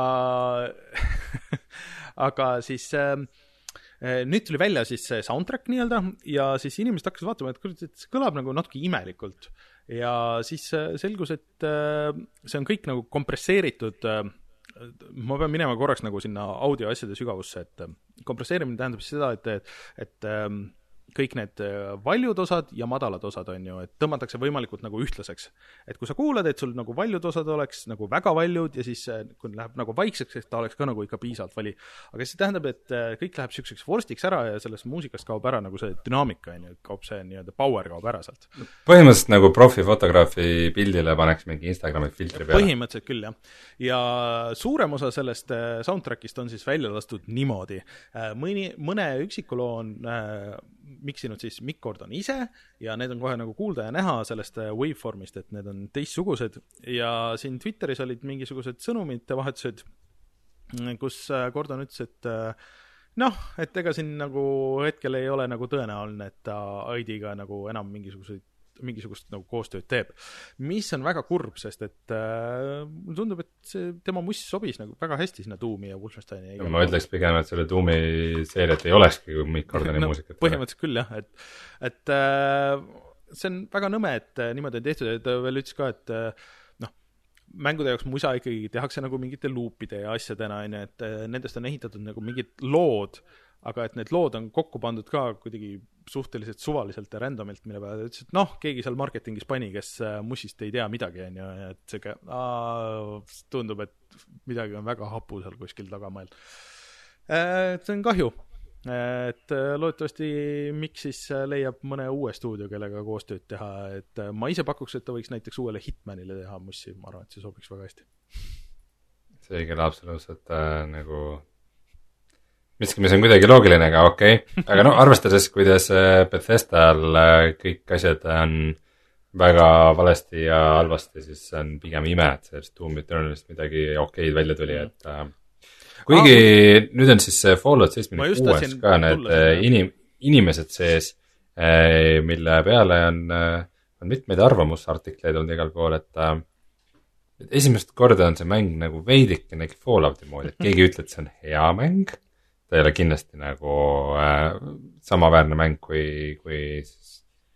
aga siis äh, nüüd tuli välja siis see soundtrack nii-öelda ja siis inimesed hakkasid vaatama, et see kõlab nagu natuke imelikult. Ja siis selgus, et see on kõik nagu kompresseeritud, ma pean minema korraks nagu sinna audio asjade sügavusse, et kompresseerimine tähendab seda, et, et, et kõik need valjud osad ja madalad osad on ju, et tõmmatakse võimalikult nagu ühtlaseks. Et kui sa kuulad, et sul nagu valjud osad oleks nagu väga valjud ja siis kui läheb nagu vaikseks, et ta oleks ka nagu ikka piisavalt vali. Aga see tähendab, et kõik läheb sükkseks vorstiks ära ja sellest muusikast kaob ära nagu see dünaamika, kaob see nii-öelda power kaob ära sealt. Põhimõtteliselt nagu profifotograafi pildile paneks mingi Instagrami filtri peale. Põhimõtteliselt küll, jah. Ja suurem osa sellest soundtrackist on siis välja lastud niimoodi. Mõni, mõne üksikuloo on miksinud siis Mick Gordon ise ja need on kohe nagu kuulda ja näha sellest waveformist, et need on teistsugused ja siin Twitteris olid mingisugused sõnumite vahetused, kus Gordon ütles, et noh, et ega siin nagu hetkel ei ole nagu tõenäoline, et ta I D-ga nagu enam mingisuguseid mingisugust nagu koostööd teeb. Mis on väga kurb, sest et äh, tundub, et see, tema muss sobis nagu väga hästi sinna Doomi ja Wolfensteini. Ja ma ütleks pigem, et selle Doomi seeriat ei olekski kui Mick Gordoni no, muusikat. Põhimõtteliselt küll, jah. Et, et äh, see on väga nõme, et niimoodi on tehtud, et veel ütles ka, et noh, mängude jaoks musa ikkagi tehakse nagu mingite luupide ja asjadena, et nendest on ehitatud nagu mingid lood, aga et need lood on kokku pandud ka kuidagi suhteliselt suvaliselt ja randomilt, mille peale ta ütles, et noh, keegi seal marketingis pani, kes mussist ei tea midagi, on ju, et see aa, tundub, et midagi on väga hapu seal kuskil tagamail. See on kahju, et loodetavasti Miks siis leiab mõne uue stuudio, kellega koostööd teha, et ma ise pakuks, et ta võiks näiteks uuele Hitmanile teha mussi, ma arvan, et see sobiks väga hästi. See ei kõla absoluutselt äh, nagu miski, mis on kuidagi loogiline, aga okei. Okay. Aga no arvestades, kuidas Bethesdal kõik asjad on väga valesti ja halvasti, siis on pigem ime, et sellest Doom Eternalist midagi okeid välja tuli, et äh, kuigi ah, nüüd on siis Fallout seitsekümmend kuus ka need inim, inimesed sees, äh, mille peale on, äh, on mitmeid arvamusartikleid olnud igal pool, et äh, esimest korda on see mäng nagu veidike nagu Fallouti moodi, et keegi ütleb, et see on hea mäng, ta ei ole kindlasti nagu äh, samaväärne mäng kui, kui siis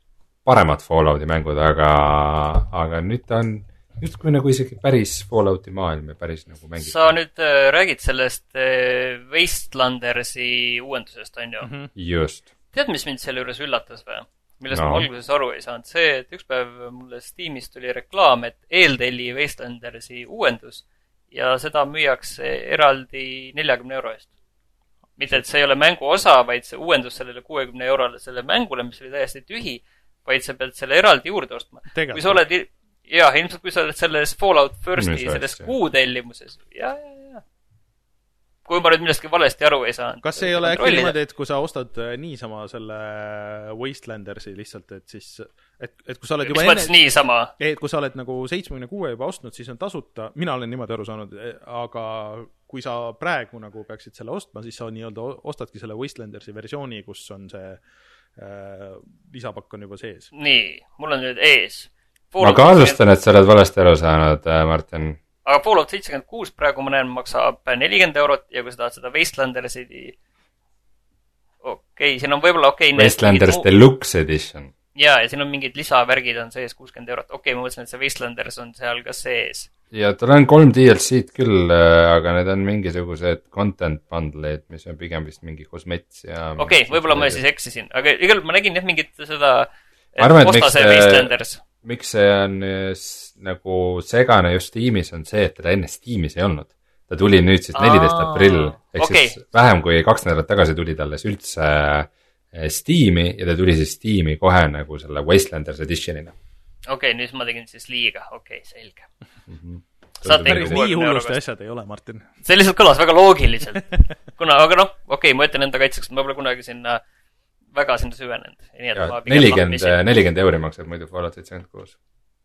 paremad Fallouti mängud, aga, aga nüüd ta on justkui nagu isegi päris Fallouti maailm ja päris nagu mängid. Sa nüüd äh, räägid sellest äh, Wastelandersi uuendusest, on ju? Mm -hmm. Just. Tead, mis mind selle juures üllatas või? Millest no. ma alguses aru ei saanud. See, et üks päev mulle Steamis tuli reklaam, et eeltelli Wastelandersi uuendus ja seda müüakse eraldi neljakümne euro eest. Mitte, et see ei ole mängu osa, vaid see uuendus sellele kuuekümne eurole selle mängule, mis oli täiesti tühi, vaid sa pead selle eraldi juurde ostma. Kui sa oled, jah, ilmselt kui sa oled selles Fallout Firsti, selles kuutellimuses, ja, ja, ja. Kui ma nüüd millestki valesti aru ei saanud. Kas ei ole äkki niimoodi, et kui sa ostad niisama selle Wastelandersi lihtsalt, et siis, et, et kui sa oled juba mis mõttes niisama? Et kui sa oled nagu seitsmekümne kuue juba ostnud, siis on tasuta, mina olen niimoodi aru saanud, aga kui sa praegu nagu peaksid selle ostma, siis sa nii-öelda ostadki selle Wastelandersi versiooni, kus on see äh, lisapakk on juba sees. Nii, mul on nüüd ees. Fallout ma kahtlustan, et sa oled valesti aru saanud, Martin. Aga Fallout seitsekümmend kuus praegu ma näen maksab nelikümmend eurot ja kui sa tahad seda Wastelandersi okei, okay, siin on võib-olla okei okay, Wastelanders Deluxe Edition. Jaa, ja siin on mingid lisavärgid on sees kuuskümmend eurot. Okei, okay, ma mõtlesin, et see Wastelanders on seal ka sees. Ja tal on kolm D L C-d küll, aga need on mingisugused content bundle'id, mis on pigem vist mingi kosmets ja... Okei, okay, võib-olla ma siis eksisin, aga igal ma nägin jah mingit seda arvan, osta see Wastelanders. Miks see on nagu segane just Steamis on see, et teda enne Steamis ei olnud. Ta tuli nüüd siis neliteist aprill, ehk okay. siis vähem kui kaks nädalat tagasi tuli talle üldse Steami ja ta tuli siis Steami kohe nagu selle Wastelanders Editionina. Okei, okay, nüüd ma tegin siis liiga. Okei, okay, selge. Mm -hmm. Päris nii hulluste asjad ei ole, Martin. See lihtsalt kõlas väga loogiliselt. Kuna, aga noh, okei, okay, ma ütlen enda kaitseks, ma pole kunagi sinna väga sinna süvenenud. nelikümmend euri maksab muidu Fallout seitsekümmend kuus.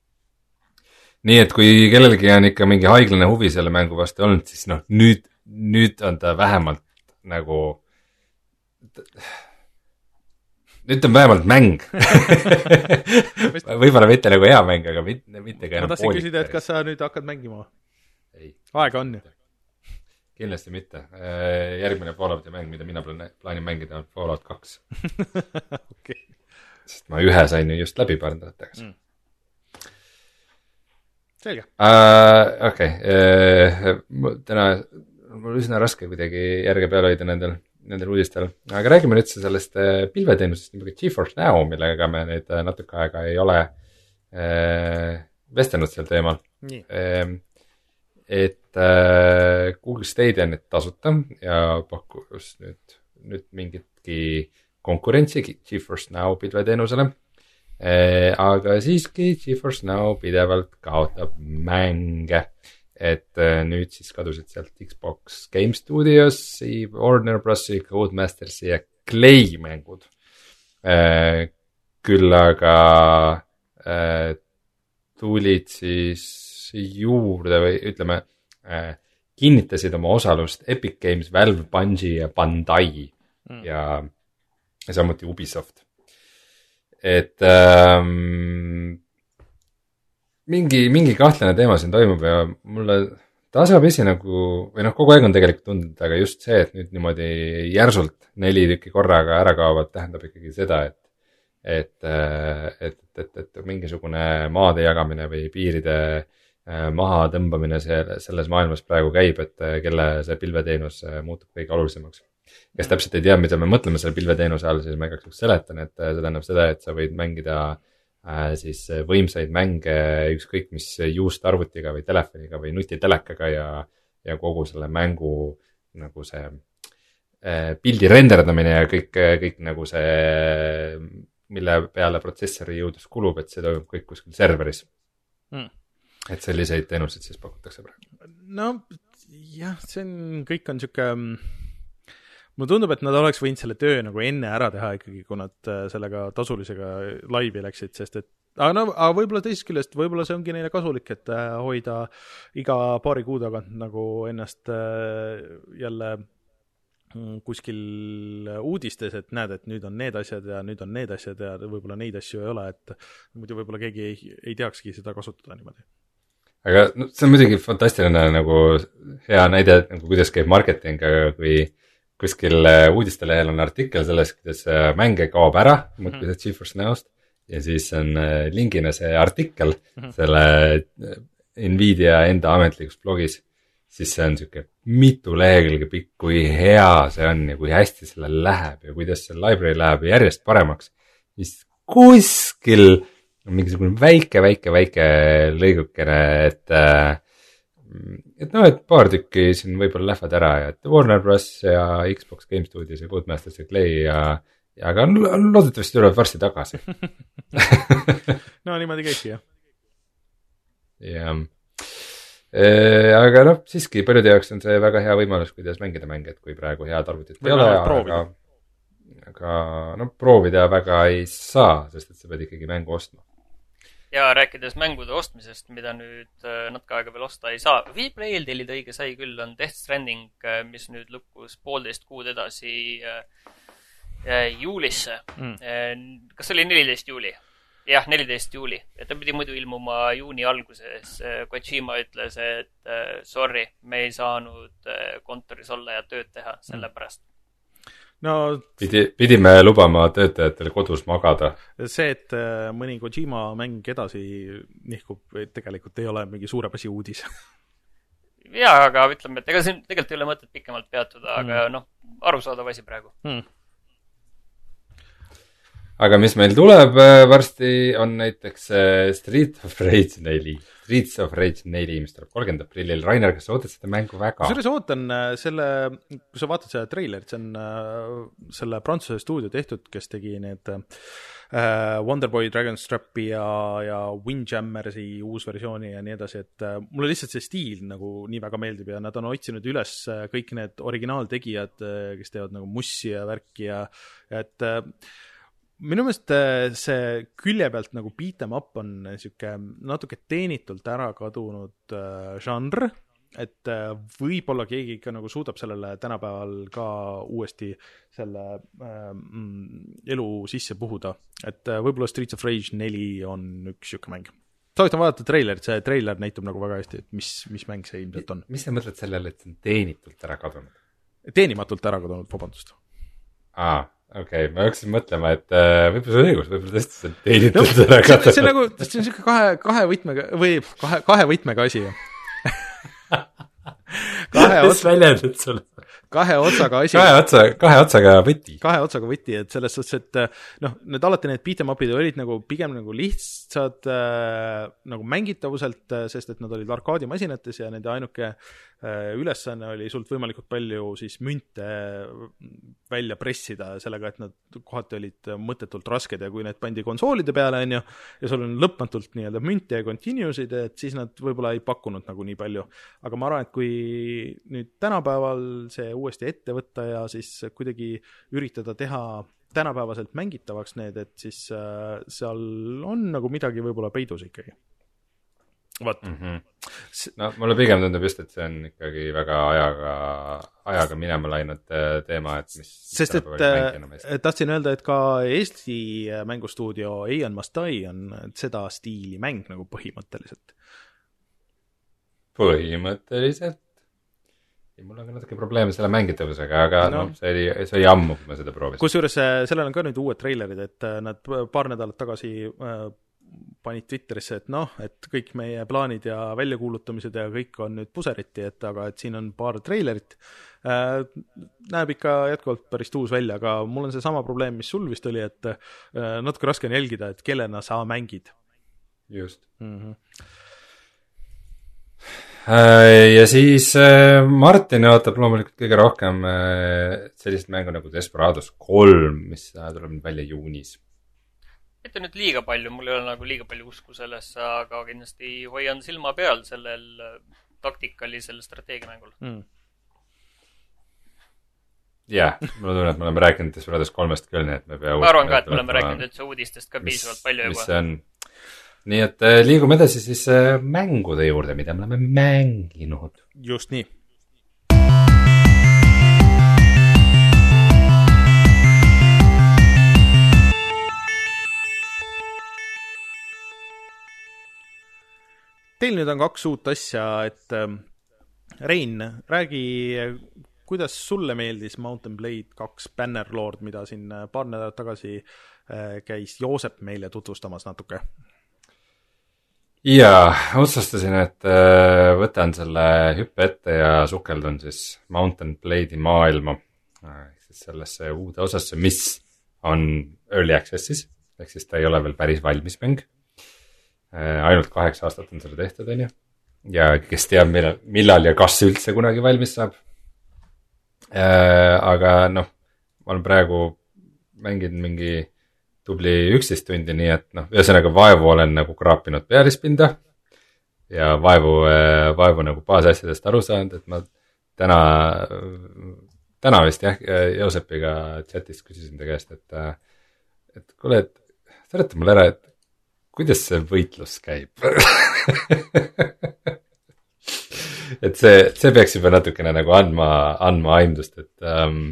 Nii et kui kellelgi on ikka mingi haiglane huvi selle mängu vastu olnud, siis noh, nüüd, nüüd on ta vähemalt nagu nüüd on vähemalt mäng. Võib-olla mitte nagu hea mäng, aga mitte, mitte ka enam ma tahtsin küsida, et kas sa nüüd hakkad mängima? Ei. Aega on ju? Kindlasti mitte. Järgmine Fallouti mäng, mida mina plaanin mängida, on Fallout kaks. Okay. Sest ma ühe sain ju just läbi paar nädalat tagasi. Mm. Selge. Uh, Okei. Okay. Uh, täna mul üsna raske kuidagi järge peale hoida nendel, nendel uudistel. Aga räägime nüüd sellest pilveteenusest nimega GeForce Now, millega me nüüd natuke aega ei ole uh, vestenud sel teemal. Nii. Uh, et uh, Google Stadia on nüüd tasuta ja pakkus nüüd, nüüd mingitki konkurentsi GeForce Now pilveteenusele. Eh, aga siiski GeForce Now pidevalt kaotab mänge, et eh, nüüd siis kadusid sealt Xbox Game Studios, Warner Brosi, Codemastersi ja Clay mängud. Eh, küll aga eh, tulid siis juurde või ütleme, eh, kinnitasid oma osalust Epic Games, Valve, Bungie ja Bandai mm. ja, ja samuti Ubisoft. Et ähm, mingi, mingi kahtlane teema siin toimub ja mulle tasapisi nagu, või noh, kogu aeg on tegelikult tundnud, aga just see, et nüüd niimoodi järsult neli tükki korraga ära kaovad, tähendab ikkagi seda, et, et, et, et, et mingisugune maade jagamine või piiride maha tõmbamine selles maailmas praegu käib, et kelle see pilveteenus muutub kõige olulisemaks. Kes täpselt ei tea, mida me mõtleme selle pilveteenuse all, siis ma igaks juks seletan, et see tähendab seda, et sa võid mängida äh, siis võimsaid mänge ükskõik mis juust arvutiga või telefoniga või nutitelekaga ja, ja kogu selle mängu nagu see äh, pildi renderdamine ja kõik, kõik nagu see, mille peale protsessori jõudus kulub, et see toimub kõik kuskil serveris mm.. et selliseid teenuseid siis pakutakse praegu. No jah, see on, kõik on siuke mulle tundub, et nad oleks võinud selle töö nagu enne ära teha ikkagi, kui nad sellega tasulisega laivi läksid, sest et aga, no, aga võib-olla teisest küljest, võib-olla see ongi neile kasulik, et hoida iga paari kuu tagant nagu ennast jälle kuskil uudistes, et näed, et nüüd on need asjad ja nüüd on need asjad ja võib-olla neid asju ei ole, et muidu võib-olla keegi ei, ei teakski seda kasutada niimoodi. Aga no, see on muidugi fantastiline nagu hea näide, nagu kuidas käib marketing, aga kui kuskil uudistelehel on artikkel sellest, kuidas mänge kaob ära, mõtlesid GeForce Now'st ja siis on lingina see artikkel mm-hmm. selle Nvidia enda ametlikus blogis, siis see on siuke mitu lehekülge pikk, kui hea see on ja kui hästi sellel läheb ja kuidas see library läheb järjest paremaks. Siis kuskil on mingisugune väike, väike, väike lõigukene, et et noh, et paar tükki siin võib-olla lähevad ära ja et Warner Bros. Ja Xbox Game Studios ja Codemasters ja Clay ja ja aga loodetavasti tuleb varsti tagasi. No niimoodi käibki, jah. jah. Aga noh, siiski paljude jaoks on see väga hea võimalus, kuidas mängida mänge, et kui praegu head arvutit ei ole, aga, aga no, proovida väga ei saa, sest et sa pead ikkagi mängu ostma. Ja rääkides mängude ostmisest, mida nüüd natuke aega veel osta ei saa. Vplay'l tellida õige sai küll on Death Stranding, mis nüüd lukkus poolteist kuud edasi juulisse. Mm. Kas oli neliteist juuli? Jah, neliteist juuli. Ja ta pidi muidu ilmuma juuni alguses. Kojima ütles, et sorry, me ei saanud kontoris olla ja tööd teha selle pärast. No, Pidi, pidime lubama töötajatele kodus magada. See, et mõni Kojima mäng edasi nihkub, tegelikult ei ole mingi suurepasi uudis. Jaa, aga ütleme, et ega siin tegelikult ei ole mõtet pikemalt peatuda, aga mm. noh, arusaadav asi praegu. Mm. Aga mis meil tuleb varsti on näiteks Street of Rage neli. Streets of Rage neli, mis tuleb kolmkümmend aprillil. Rainer, kas sa ootad seda mängu väga? Kusjuures ootan selle, kui sa vaatad seda trailerit, see on selle Prantsuse stuudio tehtud, kes tegi need uh, Wonderboy, Dragon's Trapi ja, ja Windjammersi uus versiooni ja nii edasi, et uh, mulle lihtsalt see stiil nagu nii väga meeldib ja nad on otsinud üles kõik need originaaltegijad, kes teevad nagu mussi ja värki ja et uh, minu meelest see külje pealt nagu beat em up on siuke natuke teenitult ära kadunud äh, žanr, et äh, võib-olla keegi ikka nagu suudab sellele tänapäeval ka uuesti selle äh, elu sisse puhuda, et äh, võib-olla Streets of Rage neli on üks siuke mäng. Soovitan vaadata trailerit, see trailer näitab nagu väga hästi, et mis, mis mäng see ilmselt on. Mis sa mõtled sellele, et see on teenitult ära kadunud? Teenimatult ära kadunud, vabandust. Aa. Okei, okay, ma hakkasin mõtlema, et äh, võib-olla see on õigus, võib-olla tõesti see on teenitult no, ära kadunud. See on nagu, see on siuke kahe, kahe võtmega, või kahe, kahe võtmega asi. kahe mis väljendid sulle? Kahe otsaga asi. Kahe otsa, kahe otsaga võti. Kahe otsaga võti, et selles suhtes, et noh, need alati need beat em up'id olid nagu pigem nagu lihtsad äh, nagu mängitavuselt, sest et nad olid arkaadimasinates ja nende ainuke äh, ülesanne oli sult võimalikult palju siis münte välja pressida sellega, et nad kohati olid mõttetult rasked ja kui need pandi konsoolide peale, on ju, ja sul on lõpmatult nii-öelda münte ja continuesid, et siis nad võib-olla ei pakkunud nagu nii palju. Aga ma arvan, et kui nüüd tänapäeval see uuesti ette võtta ja siis kuidagi üritada teha tänapäevaselt mängitavaks need, et siis äh, seal on nagu midagi võib-olla peidus ikkagi. Vaat. Mm-hmm. No mulle pigem tundub just, et see on ikkagi väga ajaga, ajaga minema läinud teema, et mis sest et äh, tahtsin öelda, et ka Eesti mängustuudio Eian Mastai on seda stiili mäng nagu põhimõtteliselt. Põhimõtteliselt mul on ka natuke probleeme selle mängitavusega, aga no, no, see, oli, see oli ammu, kui ma seda proovisin. Kusjuures sellel on ka nüüd uued trailerid, et nad paar nädalat tagasi äh, panid Twitterisse, et noh, et kõik meie plaanid ja väljakuulutamised ja kõik on nüüd puseriti, et aga et siin on paar trailerit. Äh, näeb ikka jätkuvalt päris tuus välja, aga mul on see sama probleem, mis sul vist oli, et äh, natuke raske on jälgida, et kellena sa mängid. Just. Mm-hmm. Ja siis Martin ootab loomulikult kõige rohkem sellist mängu nagu Desperados kolm, mis tuleb nüüd välja juunis. Et on nüüd liiga palju, mul ei ole nagu liiga palju usku sellesse, aga kindlasti hoian silma peal sellel taktikalisel strateegiamängul. Mm. Jah, mulle tunne, et me oleme rääkinud Desperados kolmest küll, nii et me pea ma arvan ka, et me oleme rääkinud üldse uudistest ka piisavalt palju juba. Mis on... Nii et liigume edasi siis mängude juurde, mida me oleme mänginud. Just nii. Teil nüüd on kaks uut asja, et Rein, räägi kuidas sulle meeldis Mountain Blade kaks Bannerlord, mida siin paar nädalat tagasi käis Joosep meile tutvustamas natuke? Jaa, otsustasin, et võtan selle hüppe ette ja sukeldun siis Mountain Blade'i maailma, siis sellesse uude osasse, mis on Early Access'is, ehk siis ta ei ole veel päris valmis mäng. Ainult kaheksa aastat on seda tehtud, on ju. Ja kes teab, millal, millal ja kas üldse kunagi valmis saab. Aga noh, ma olen praegu mänginud mingi tubli üksteist tundi, nii et noh, ühesõnaga vaevu olen nagu kraapinud pealispinda ja vaevu, vaevu nagu baasasjadest aru saanud, et ma täna, täna vist jah, Joosepiga chatis küsisin ta käest, et, et kuule, et seleta mulle ära, et kuidas see võitlus käib? et see, see peaks juba natukene nagu andma, andma aimdust, et um,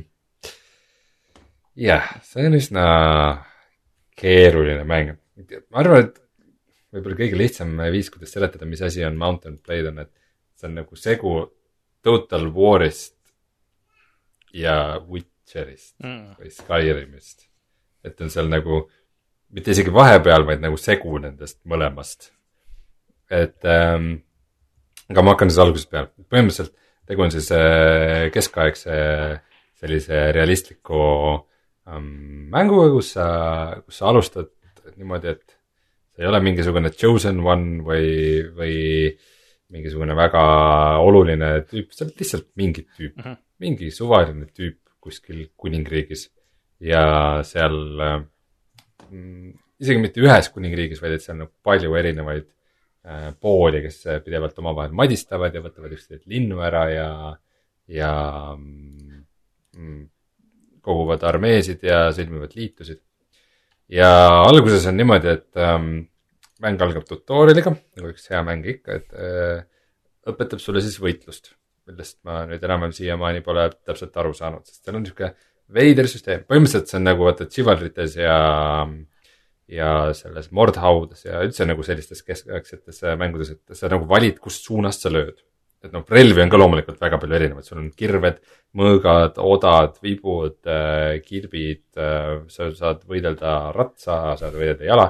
jah, see on üsna keeruline mäng. Ma arvan, et võib-olla kõige lihtsam viis, kuidas seletada, mis asi on Mountain Blade on, et see on nagu segu Total War'ist ja Witcherist mm. või Skyrimist. Et on seal nagu, mitte isegi vahepeal, vaid nagu segu nendest mõlemast. Et ähm, aga ma hakkan siis algusest peale. Põhimõtteliselt tegu on siis äh, keskaegse sellise realistliku mängu, kus sa, kus sa alustad niimoodi, et see ei ole mingisugune chosen one või, või mingisugune väga oluline tüüp, see on lihtsalt mingi tüüp, uh -huh. mingi suvaline tüüp kuskil kuningriigis ja seal mm, isegi mitte ühes kuningriigis, vaid et seal on palju erinevaid äh, pooli, kes pidevalt omavahel madistavad ja võtavad üksteist linnu ära ja, ja mm, koguvad armeesid ja sõlmivad liitusid. Ja alguses on niimoodi, et ähm, mäng algab tutorialiga, nagu üks hea mäng ikka, et äh, õpetab sulle siis võitlust, millest ma nüüd enam siiamaani pole täpselt aru saanud, sest seal on niisugune veider süsteem. Põhimõtteliselt see on nagu vaata Chivalrites ja, ja selles Mordhaudes ja üldse nagu sellistes keskaegsetes mängudes, et sa nagu valid, kust suunast sa lööd. Et noh, relvi on ka loomulikult väga palju erinevad, sul on kirved, mõõgad, odad, vibud, kirbid, sa saad võidelda ratsa, saad võidelda jala.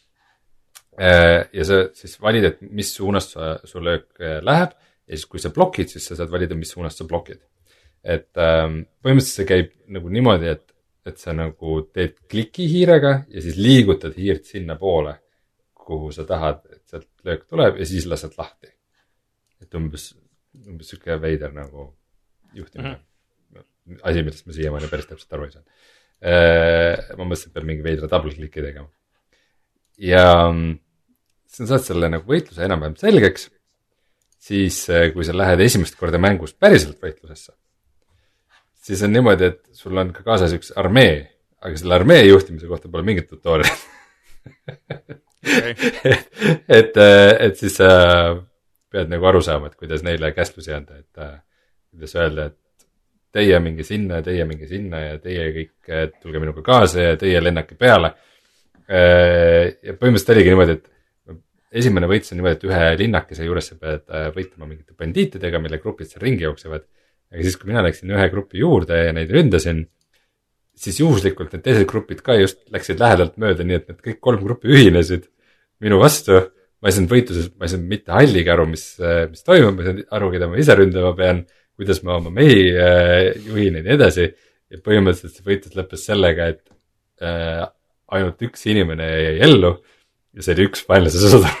Ja sa siis valid, et mis suunast su löök läheb ja siis kui sa blokid, siis sa saad valida, mis suunast sa blokid. Et põhimõtteliselt see käib nagu niimoodi, et, et sa nagu teed kliki hiirega ja siis liigutad hiirt sinna poole, kuhu sa tahad, et sealt löök tuleb ja siis lased lahti. Et umbes umbes siuke veider nagu juhtimine. Mm-hmm. Asi, millest ma siiamaani päris täpselt aru ei saa. Ma mõtlesin, et peab mingi veidra double-klikki tegema. Ja sa saad selle nagu võitluse enam-vähem selgeks, siis kui sa lähed esimest korda mängust päriselt võitlusesse, siis on niimoodi, et sul on ka kaasas üks armee, aga selle armee juhtimise kohta pole mingit tutorialit. Okay. et, et, et siis äh, pead nagu aru saama, et kuidas neile käsklusi anda, et äh, kuidas öelda, et teie mingi sinna ja teie mingi sinna ja teie kõik tulge minuga kaasa ja teie lennake peale. Äh, ja põhimõtteliselt oligi niimoodi, et esimene võitlus on niimoodi, et ühe linnakese juures sa pead äh, võitlema mingite bandiitidega, mille grupid seal ringi jooksevad. Aga siis, kui mina läksin ühe grupi juurde ja neid ründasin, siis juhuslikult need teised grupid ka just läksid lähedalt mööda, nii et need kõik kolm gruppi ühinesid minu vastu. Ma ei saanud võitluses, ma ei saanud mitte halligi aru, mis, mis toimub, ma ei saanud aru, keda ma ise ründama pean, kuidas ma oma mehi juhin ja nii edasi. Ja põhimõtteliselt see võitlus lõppes sellega, et äh, ainult üks inimene jäi ellu ja see oli üks vaenlase sõda.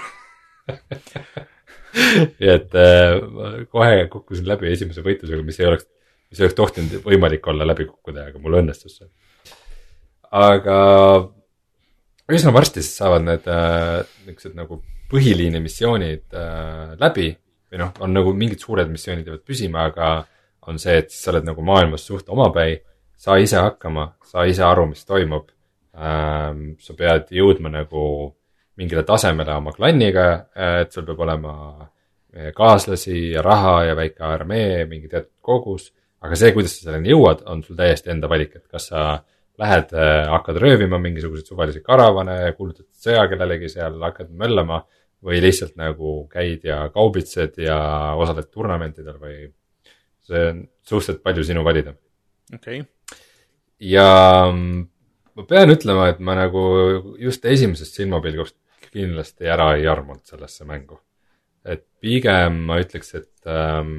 ja et äh, kohe kukkusin läbi esimese võitlusega, mis ei oleks, mis ei oleks tohtinud võimalik olla läbi kukkuda, aga mul õnnestus see. Aga üsna varsti saavad need äh, niisugused nagu põhiliini missioonid äh, läbi või noh, on nagu mingid suured missioonid jäävad püsima, aga on see, et sa oled nagu maailmas suht omapäi, sa ise hakkama, sa ise aru, mis toimub. Ähm, sa pead jõudma nagu mingile tasemele oma klanniga, et sul peab olema kaaslasi ja raha ja väike armee, mingi teatud kogus, aga see, kuidas sa selleni jõuad, on sul täiesti enda valik, et kas sa lähed, hakkad röövima mingisuguseid suvalisi karavane, kuulutad sõja kellelegi seal, hakkad möllama või lihtsalt nagu käid ja kaubitsed ja osaled turnamentidel või see on suhteliselt palju sinu valida. okei okay. Ja ma pean ütlema, et ma nagu just esimesest silmapilgust kindlasti ära ei armunud sellesse mängu. Et pigem ma ütleks, et ähm,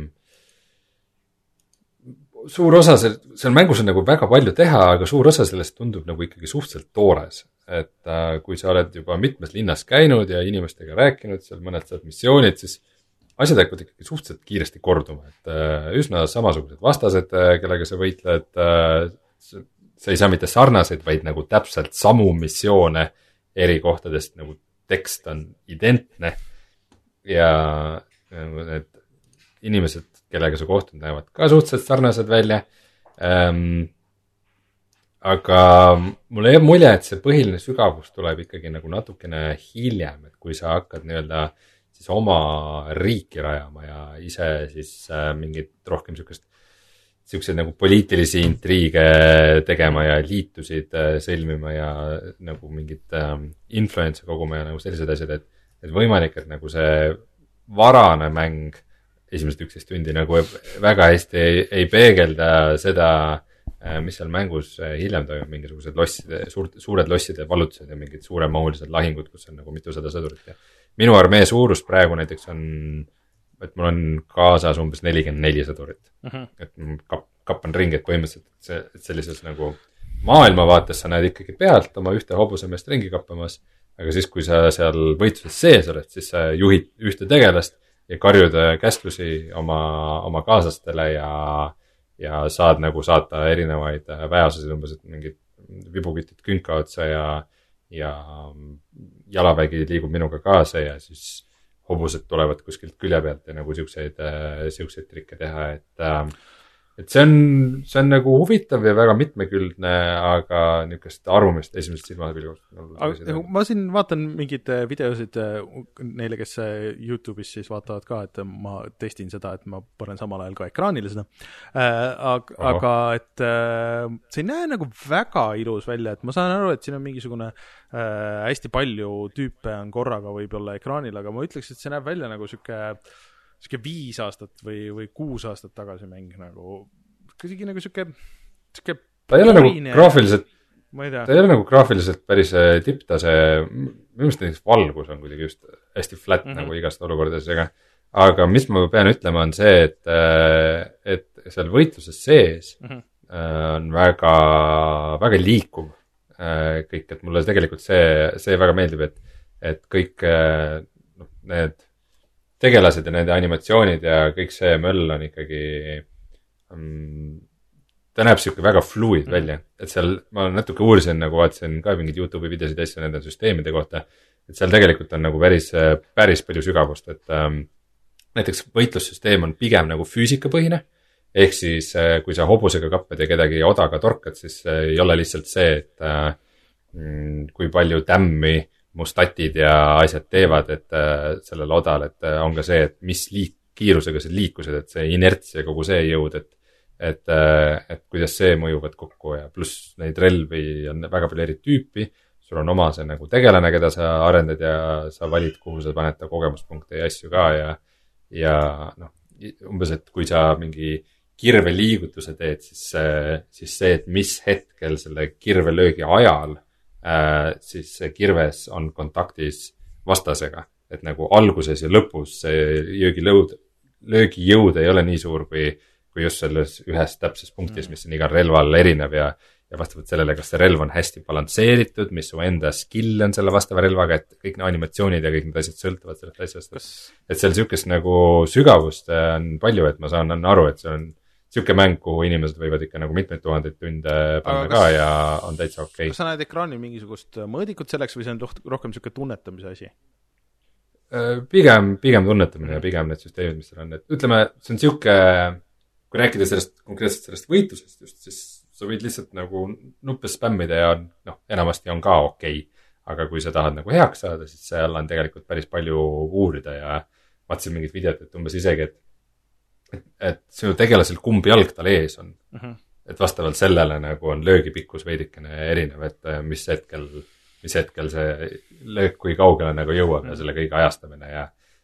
suur osa seal, seal mängus on nagu väga palju teha, aga suur osa sellest tundub nagu ikkagi suhteliselt toores. Et äh, kui sa oled juba mitmes linnas käinud ja inimestega rääkinud, seal mõned saad missioonid, siis asjad hakkavad ikkagi suhteliselt kiiresti korduma. Et äh, üsna samasugused vastased, kellega sa võitled, äh, sa ei saa mitte sarnaseid, vaid nagu täpselt samu missioone eri kohtadest, nagu tekst on identne ja need inimesed, kellega sa kohtud, näevad ka suhteliselt sarnased välja. Ähm, aga mulle jääb mulje, et see põhiline sügavus tuleb ikkagi nagu natukene hiljem, et kui sa hakkad nii-öelda siis oma riiki rajama ja ise siis äh, mingit rohkem sükest siukseid nagu poliitilisi intriige tegema ja liitusid sõlmima ja nagu mingit ähm, influence koguma ja nagu sellised asjad, et, et võimalik, et nagu see varane mäng esimesed üksteist tundi nagu väga hästi ei, ei peegelda seda, mis seal mängus hiljem toimub, mingisugused losside, suur, suured losside vallutused ja mingid suuremahulised lahingud, kus on nagu mitusada sõdurit ja minu armee suurus praegu näiteks on et mul on kaasas umbes nelikümmend neli sõdurit. Uh-huh. Et kap, kappan ringi, et põhimõtteliselt et see, et sellises nagu maailmavaates sa näed ikkagi pealt oma ühte hobusemeest ringi kappamas, aga siis, kui sa seal võitluses sees oled, siis sa juhid ühte tegelast ja karjud käsklusi oma, oma kaaslastele ja, ja saad nagu saata erinevaid väeosasid, umbes, et mingid vibukütid künka otsa ja, ja jalavägi liigub minuga kaasa ja siis hobused tulevad kuskilt külje pealt ja nagu siukseid, siukseid trikke teha, et, et see on, see on nagu huvitav ja väga mitmeküldne, aga niisugust arvumist esimesest silmapilgust. Ma siin vaatan mingeid videosid neile, kes YouTube'is siis vaatavad ka, et ma testin seda, et ma panen samal ajal ka ekraanile seda. Aga, aga et see ei näe nagu väga ilus välja, et ma saan aru, et siin on mingisugune äh, hästi palju tüüpe on korraga võib-olla ekraanil, aga ma ütleks, et see näeb välja nagu siuke siuke viis aastat või, või kuus aastat tagasi mäng nagu, kõsigi nagu siuke, siuke ta ei ole nagu graafiliselt, ta ei ole nagu graafiliselt päris tipptase, minu meelest näiteks valgus on kuidagi just hästi flat mm-hmm. nagu igast olukordades, aga, aga mis ma pean ütlema on see, et, et seal võitluses sees mm-hmm. on väga, väga liikuv kõik, et mulle tegelikult see, see väga meeldib, et, et kõik no, need tegelased ja nende animatsioonid ja kõik see möll on ikkagi um, ta näeb siuke väga fluid mm. välja, et seal ma natuke uurisin, nagu vaatasin ka mingid YouTube'i videosid asja nende süsteemide kohta, et seal tegelikult on nagu päris, päris palju sügavust, et um, näiteks võitlussüsteem on pigem nagu füüsikapõhine, ehk siis kui sa hobusega kappad ja kedagi odaga torkad, siis ei ole lihtsalt see, et uh, kui palju tämmi mustatid ja asjad teevad, et äh, sellel odal, et äh, on ka see, et mis liik, kiirusega see liikused, et see inerts ja kogu see jõud, et, et, äh, et kuidas see mõjuvad kokku ja pluss neid relvi on väga palju eri tüüpi, sul on oma see nagu tegelane, keda sa arendad ja sa valid, kuhu sa paned ta kogemuspunkte ja asju ka ja, ja noh, umbes, et kui sa mingi kirveliigutuse teed, siis, siis see, et mis hetkel selle kirvelöögi ajal Äh, siis kirves on kontaktis vastasega, et nagu alguses ja lõpus see löögilõud, löögijõud ei ole nii suur kui, kui just selles ühes täpses punktis, mis on igal relval erinev ja, ja vastavalt sellele, kas see relv on hästi balansseeritud, mis su enda skill on selle vastava relvaga, et kõik need animatsioonid ja kõik need asjad sõltuvad sellest asjast. Kas... et seal sükest nagu sügavust on palju, et ma saan aru, et see on siuke mäng, kuhu inimesed võivad ikka nagu mitmeid tuhandeid tunde panna kas, ka ja on täitsa okei. Kas sa näed ekraanil mingisugust mõõdikut selleks või see on rohkem siuke tunnetamise asi? Pigem, pigem tunnetamine ja pigem need süsteemid, mis seal on. Et ütleme, see on siuke, kui rääkida sellest konkreetselt sellest võitlusest just, siis sa võid lihtsalt nagu nuppe spämmida ja noh, enamasti on ka okei. Aga kui sa tahad nagu heaks saada, siis seal on tegelikult päris palju uurida ja vaatasin mingit videot, et umbes isegi, et et, et sinu tegelasel kumb jalg tal ees on. Uh-huh. Et vastavalt sellele nagu on löögipikkus veidikene erinev, et mis hetkel, mis hetkel see löök kui kaugele nagu jõuab uh-huh. ja selle kõige ajastamine ja,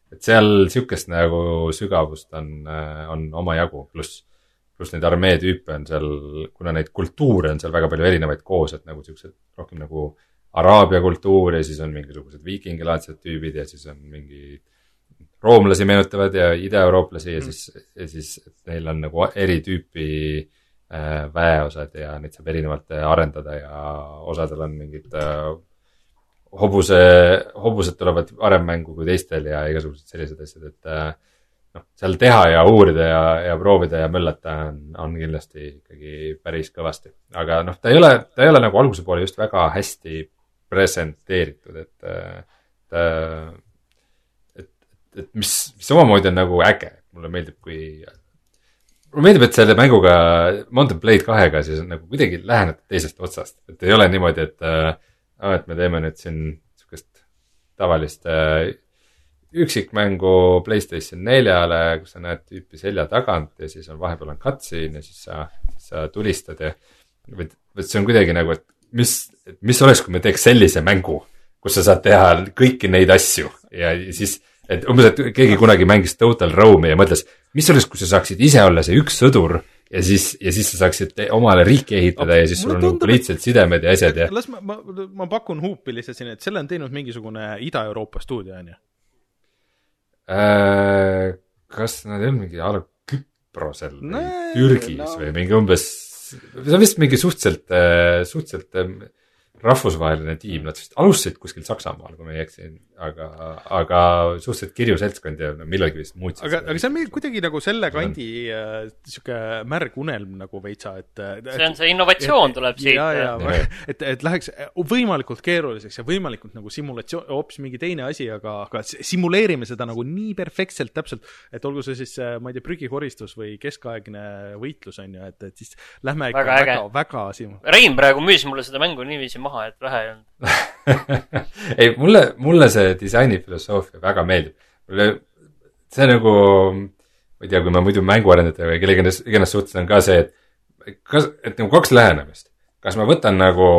et seal sihukest nagu sügavust on, on omajagu, pluss, pluss neid armee tüüpe on seal, kuna neid kultuure on seal väga palju erinevaid koos, et nagu siuksed rohkem nagu araabia kultuur ja siis on mingisugused viikingilaadsed tüübid ja siis on mingi roomlasi meenutavad ja ida-eurooplasi ja siis, ja siis neil on nagu eri tüüpi äh, väeosad ja neid saab erinevalt arendada ja osadel on mingid äh, hobuse, hobused tulevad varem mängu kui teistel ja igasugused sellised asjad, et noh, seal teha ja uurida ja, ja proovida ja möllata on, on kindlasti ikkagi päris kõvasti. Aga noh, ta ei ole, ta ei ole nagu alguse poole just väga hästi presenteeritud, et ta, et, et mis, mis omamoodi on nagu äge. Mulle meeldib, kui mulle meeldib, et selle mänguga Mountain Blade kahega siis nagu kuidagi lähened teisest otsast, et ei ole niimoodi, et Ah, et me teeme nüüd siin sukest tavalist äh, üksikmängu PlayStation neljale, kus sa näed tüüpi selja tagant ja siis on vahepeal on cutscene ja siis sa, siis sa tulistad ja või, või see on kuidagi nagu, et mis, mis oleks, kui me teeks sellise mängu, kus sa saad teha kõiki neid asju ja siis, et umbes, et keegi kunagi mängis Total Rome'i ja mõtles, mis oleks, kui sa saaksid ise olla see üks sõdur ja siis, ja siis sa saaksid omale riiki ehitada ja siis sul on nagu poliitilised sidemed ja asjad ja... Las ma, ma, ma pakun huupi lihtsalt siin, et selle on teinud mingisugune Ida-Euroopa stuudio, on ju? Äh, kas nad ei olnud mingi ala Küprosel või no, Türgis no. Või mingi umbes... See on vist mingi suhteliselt, suhteliselt rahvusvaheline tiim, nad vist alustasid kuskil Saksamaal, kui ma ei eksi, aga, aga suhteliselt kirju seltskond ja millalgi vist muutsid. Aga, aga see on meil kuidagi nagu selle kandi äh, siuke märg unelm nagu veitsa, et see on see innovatsioon et, tuleb siit. Ja, ja, ja. Et, et läheks võimalikult keeruliseks ja võimalikult nagu simulatsioon, hoopis mingi teine asi, aga, aga simuleerime seda nagu nii perfektselt täpselt, et olgu see siis, ma ei tea, prügikoristus või keskaegne võitlus on ju, et, et siis lähme ikka väga, väga, väga simu. Rein praegu müüs mulle seda mängu niiviisi maha, et vähe ei olnud. ei, mulle, mulle see disaini filosoofia väga meeldib. Mulle, see nagu, ma ei tea, kui ma muidu mänguarendajate või kellega iganes suhtes on ka see, et, kas, et nagu kaks lähenemist. Kas ma võtan nagu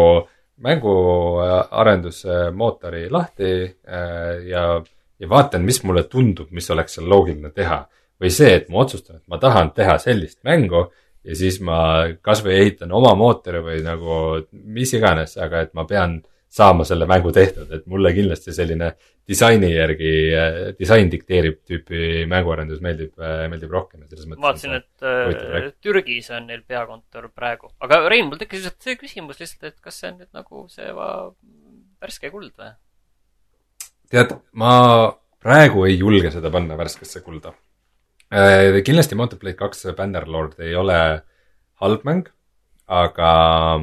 mänguarendusmootori lahti ja, ja vaatan, mis mulle tundub, mis oleks seal loogiline teha. Või see, et ma otsustan, et ma tahan teha sellist mängu ja siis ma kas või ehitan oma mootori või nagu mis iganes, aga et ma pean saama selle mängu tehtud, et mulle kindlasti selline disaini järgi, disain dikteerib tüüpi mänguarendus meeldib, meeldib rohkem. Vaatasin, et Türgis on neil peakontor praegu. Aga Rein, mul tekkis see küsimus lihtsalt, et kas see on nüüd nagu see va... värske kuld või? Tead, ma praegu ei julge seda panna värskesse kulda. Kindlasti Mountain Blade kaks Bannerlord ei ole halb mäng, aga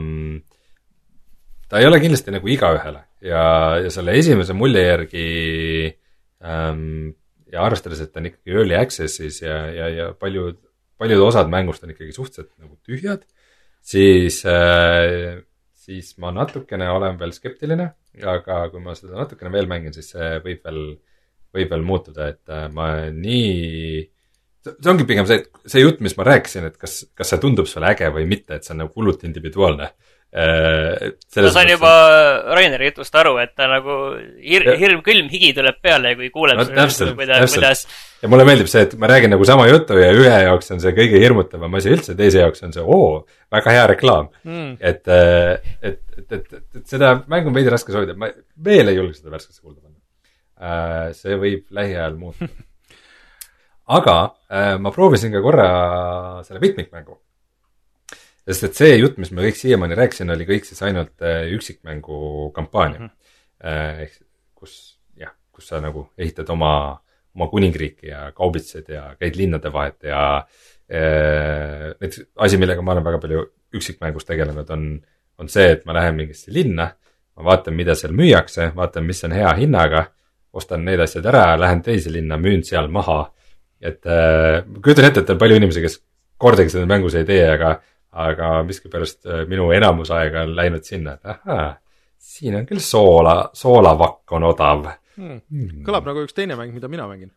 ta ei ole kindlasti nagu igaühele ja, ja selle esimese mulje järgi ähm, ja arvestades, et ta on ikkagi early access'is ja, ja, ja paljud, paljud osad mängust on ikkagi suhteliselt nagu tühjad, siis, äh, siis ma natukene olen veel skeptiline, aga kui ma seda natukene veel mängin, siis see võib veel, võib veel muutuda, et äh, ma nii see ongi pigem see, see jutt, mis ma rääkisin, et kas, kas see tundub sulle äge või mitte, et see on nagu hullult individuaalne. Ma sain juba Raineri jutust aru, et ta nagu hir, hirm külm higi tuleb peale, kui kuuleb no, täpselt, kuidas, kuidas... Ja mulle meeldib see, et ma räägin nagu sama juttu ja ühe jaoks on see kõige hirmutavam asi üldse, teise jaoks on see, oo, väga hea reklaam. Mm. Et, et, et, et, et, et seda mängu on veidi raske soovida. Ma veel ei julge seda värskesse kuulda panna. See võib lähiajal muuta. Aga äh, ma proovisin ka korra selle mitmikmängu. Sest et see jutt, mis ma kõik siiamaani rääkisin, oli kõik siis ainult äh, üksikmängu kampaania. Mm-hmm. Äh, kus, jah, kus sa nagu ehitad oma, oma kuningriiki ja kaubitsed ja käid linnade vahet ja äh, need asi, millega ma olen väga palju üksikmängus tegelenud, on, on see, et ma lähen mingisse linna, ma vaatan, mida seal müüakse, vaatan, mis on hea hinnaga, ostan need asjad ära, lähen teise linna, müün seal maha. Et äh, kujutan ette, et on palju inimesi, kes kordagi seda mängus ei tee, aga, aga miskipärast äh, minu enamus aega on läinud sinna, et ahaa, siin on küll soola, soolavakk on odav. Hmm. Hmm. Kõlab nagu üks teine mäng, mida mina mängin.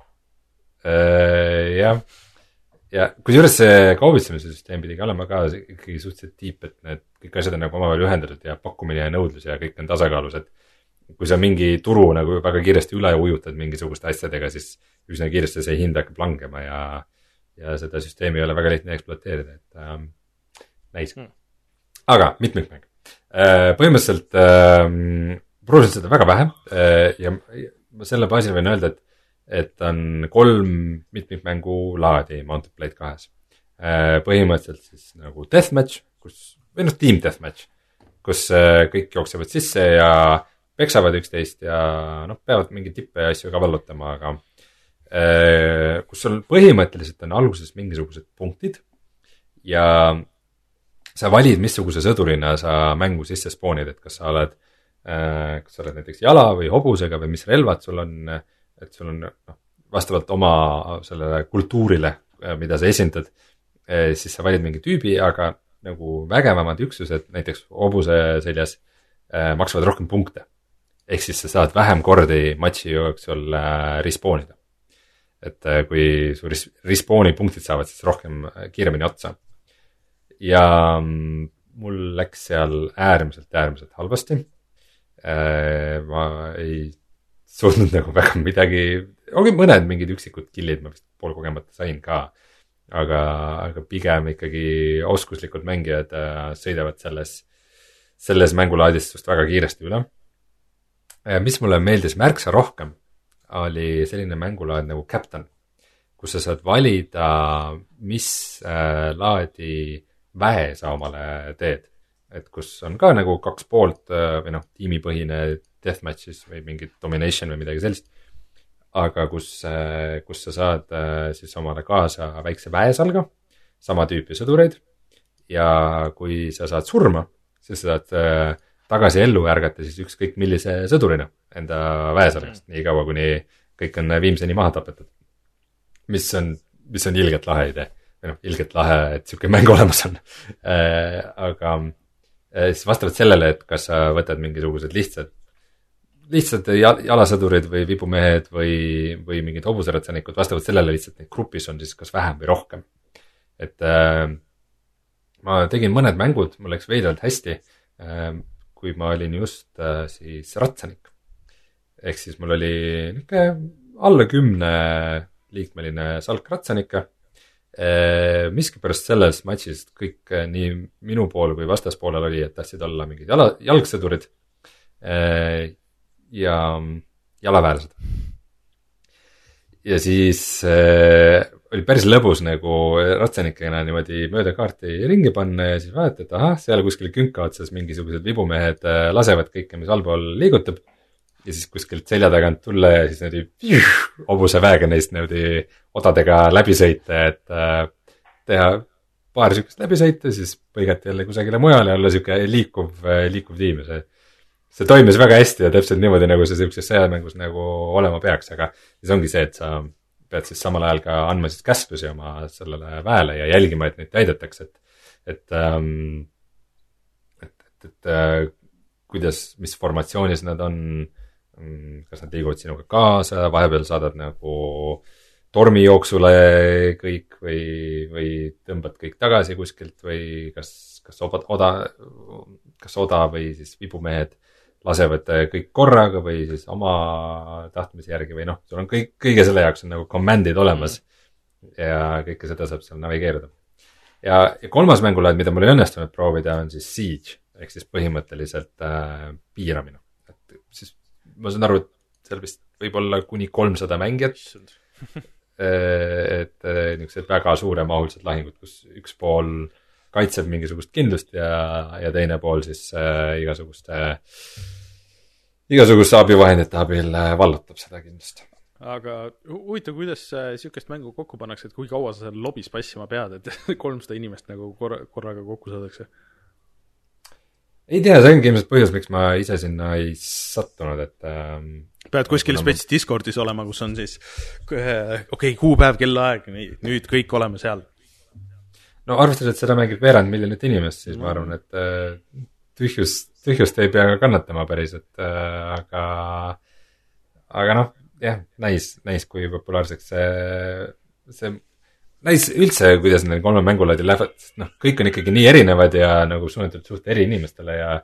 Äh, jah. Ja kui juures see kaubitsemise süsteem pidi olema ka ikkagi suhteliselt tiip, et need kõik asjad on nagu omavahel ühendatud ja pakkumine ja nõudlus ja kõik on tasakaalus, et kui sa mingi turu nagu väga kiiresti üle ujutad mingisuguste asjadega, siis üsna kiiresti see hind hakkab langema ja, ja seda süsteemi ei ole väga lihtne ekspluateerida, et ähm, näis. Hmm. Aga mitmikmäng. Äh, põhimõtteliselt äh, proovisin seda väga vähe äh, ja ma selle baasil võin öelda, et, et on kolm mitmikmängu laadi Mountain Blade kahes. Äh, põhimõtteliselt siis nagu deathmatch, kus, või noh, team deathmatch, kus äh, kõik jooksevad sisse ja peksavad üksteist ja noh, peavad mingi tippe ja asju ka vallutama, aga äh, kus sul põhimõtteliselt on alguses mingisugused punktid ja sa valid, missuguse sõdurina sa mängu sisse spoonid, et kas sa oled, äh, kas sa oled näiteks jala või hobusega või mis relvad sul on, et sul on noh, vastavalt oma sellele kultuurile, mida sa esindad, äh, siis sa valid mingi tüübi, aga nagu vägevamad üksused, näiteks hobuse seljas, äh, maksavad rohkem punkte. Ehk siis sa saad vähem kordi matši jooksul äh, respawnida. Et äh, kui su res- respawni punktid saavad siis rohkem äh, kiiremini otsa. Ja mm, mul läks seal äärmiselt, äärmiselt halvasti. Äh, ma ei suutnud nagu väga midagi, ongi mõned mingid üksikud killid, ma vist poolkogemata sain ka. Aga, aga pigem ikkagi oskuslikud mängijad äh, sõidavad selles, selles mängulaadis just väga kiiresti üle. Äh, mis mulle meeldis märksa rohkem, oli selline mängulaad nagu Captain, kus sa saad valida, mis äh, laadi väe sa omale teed. Et kus on ka nagu kaks poolt äh, või noh, tiimipõhine deathmatches või mingi domination või midagi sellist. Aga kus, kus sa saad siis omale kaasa väikse väesalga, sama tüüpi sõdureid ja kui sa saad surma, siis sa saad tagasi ellu ärgata siis ükskõik millise sõdurina enda väesalgast, nii kaua kuni kõik on viimseni maha tapetud. Mis on, mis on ilgelt lahe idee, või noh, ilgelt lahe, et siuke mäng olemas on. Aga siis vastavalt sellele, et kas sa võtad mingisugused lihtsad lihtsalt jalasõdurid või vibumehed või, või mingid hobuseratsanikud, vastavalt sellele lihtsalt neid grupis on siis kas vähem või rohkem. Et äh, ma tegin mõned mängud, mul läks veidralt hästi, äh, kui ma olin just äh, siis ratsanik. Ehk siis mul oli niisugune alla kümne liikmeline salk ratsanika. Äh, miskipärast selles matšis kõik äh, nii minu pool kui vastaspoolel oli, et tahtsid olla mingid jala, jalgsõdurid äh, ja jalaväelased. Ja siis äh, oli päris lõbus nagu ratsanikena niimoodi mööda kaarti ringi panna ja siis vaadata, et ahah, seal kuskil künka otsas mingisugused vibumehed äh, lasevad kõike, mis allpool liigutab. Ja siis kuskilt selja tagant tulla ja siis niimoodi hobuse väega neist niimoodi odadega läbisõita, et äh, teha paar sükest läbisõita, siis põigati jälle kusagile mujale ja olla siuke liikuv, liikuv tiim ja see see toimis väga hästi ja täpselt niimoodi, nagu see sellises sõjamängus nagu olema peaks, aga siis ongi see, et sa pead siis samal ajal ka andma siis käsklusi oma sellele väele ja jälgima, et neid täidetaks, et, et, ähm, et, et, et äh, kuidas, mis formatsioonis nad on, kas nad liiguvad sinuga kaasa, vahepeal saadad nagu tormijooksule kõik või, või tõmbad kõik tagasi kuskilt või kas, kas oda, oda, kas oda või siis vibumehed lasevad kõik korraga või siis oma tahtmise järgi või noh, sul on kõik, kõige selle jaoks on nagu commandid olemas ja kõike seda saab seal navigeerida. Ja, ja kolmas mängulaad, mida mul ei õnnestunud proovida, on siis Siege, ehk siis põhimõtteliselt äh, piiramine. Et siis ma saan aru, et seal vist võib olla kuni kolmsada mängijat, et niisugused väga suuremahulised lahingud, kus üks pool kaitseb mingisugust kindlust ja, ja teine pool siis äh, igasuguste, igasuguste abivahendite abil vallutab seda kindlust. Aga huvitav, kuidas siukest mängu kokku pannakse, et kui kaua sa seal lobis passima pead, et kolmsada inimest nagu korra, korraga kokku saadakse? Ei tea, see ongi ilmselt põhjus, miks ma ise sinna ei sattunud, et ähm, pead kuskil spets Discordis olema, kus on siis okei, okay, kuupäev, kellaaeg, nüüd kõik oleme seal. No arvestades, et seda mängib veerand miljonit inimest, siis ma arvan, et äh, tühjust, tühjust ei pea kannatama päris, et äh, aga aga noh, jah, näis, näis kui populaarseks see, see näis üldse, kuidas need kolme mängulaadi lähevad, noh, kõik on ikkagi nii erinevad ja nagu suunatud suht eri inimestele ja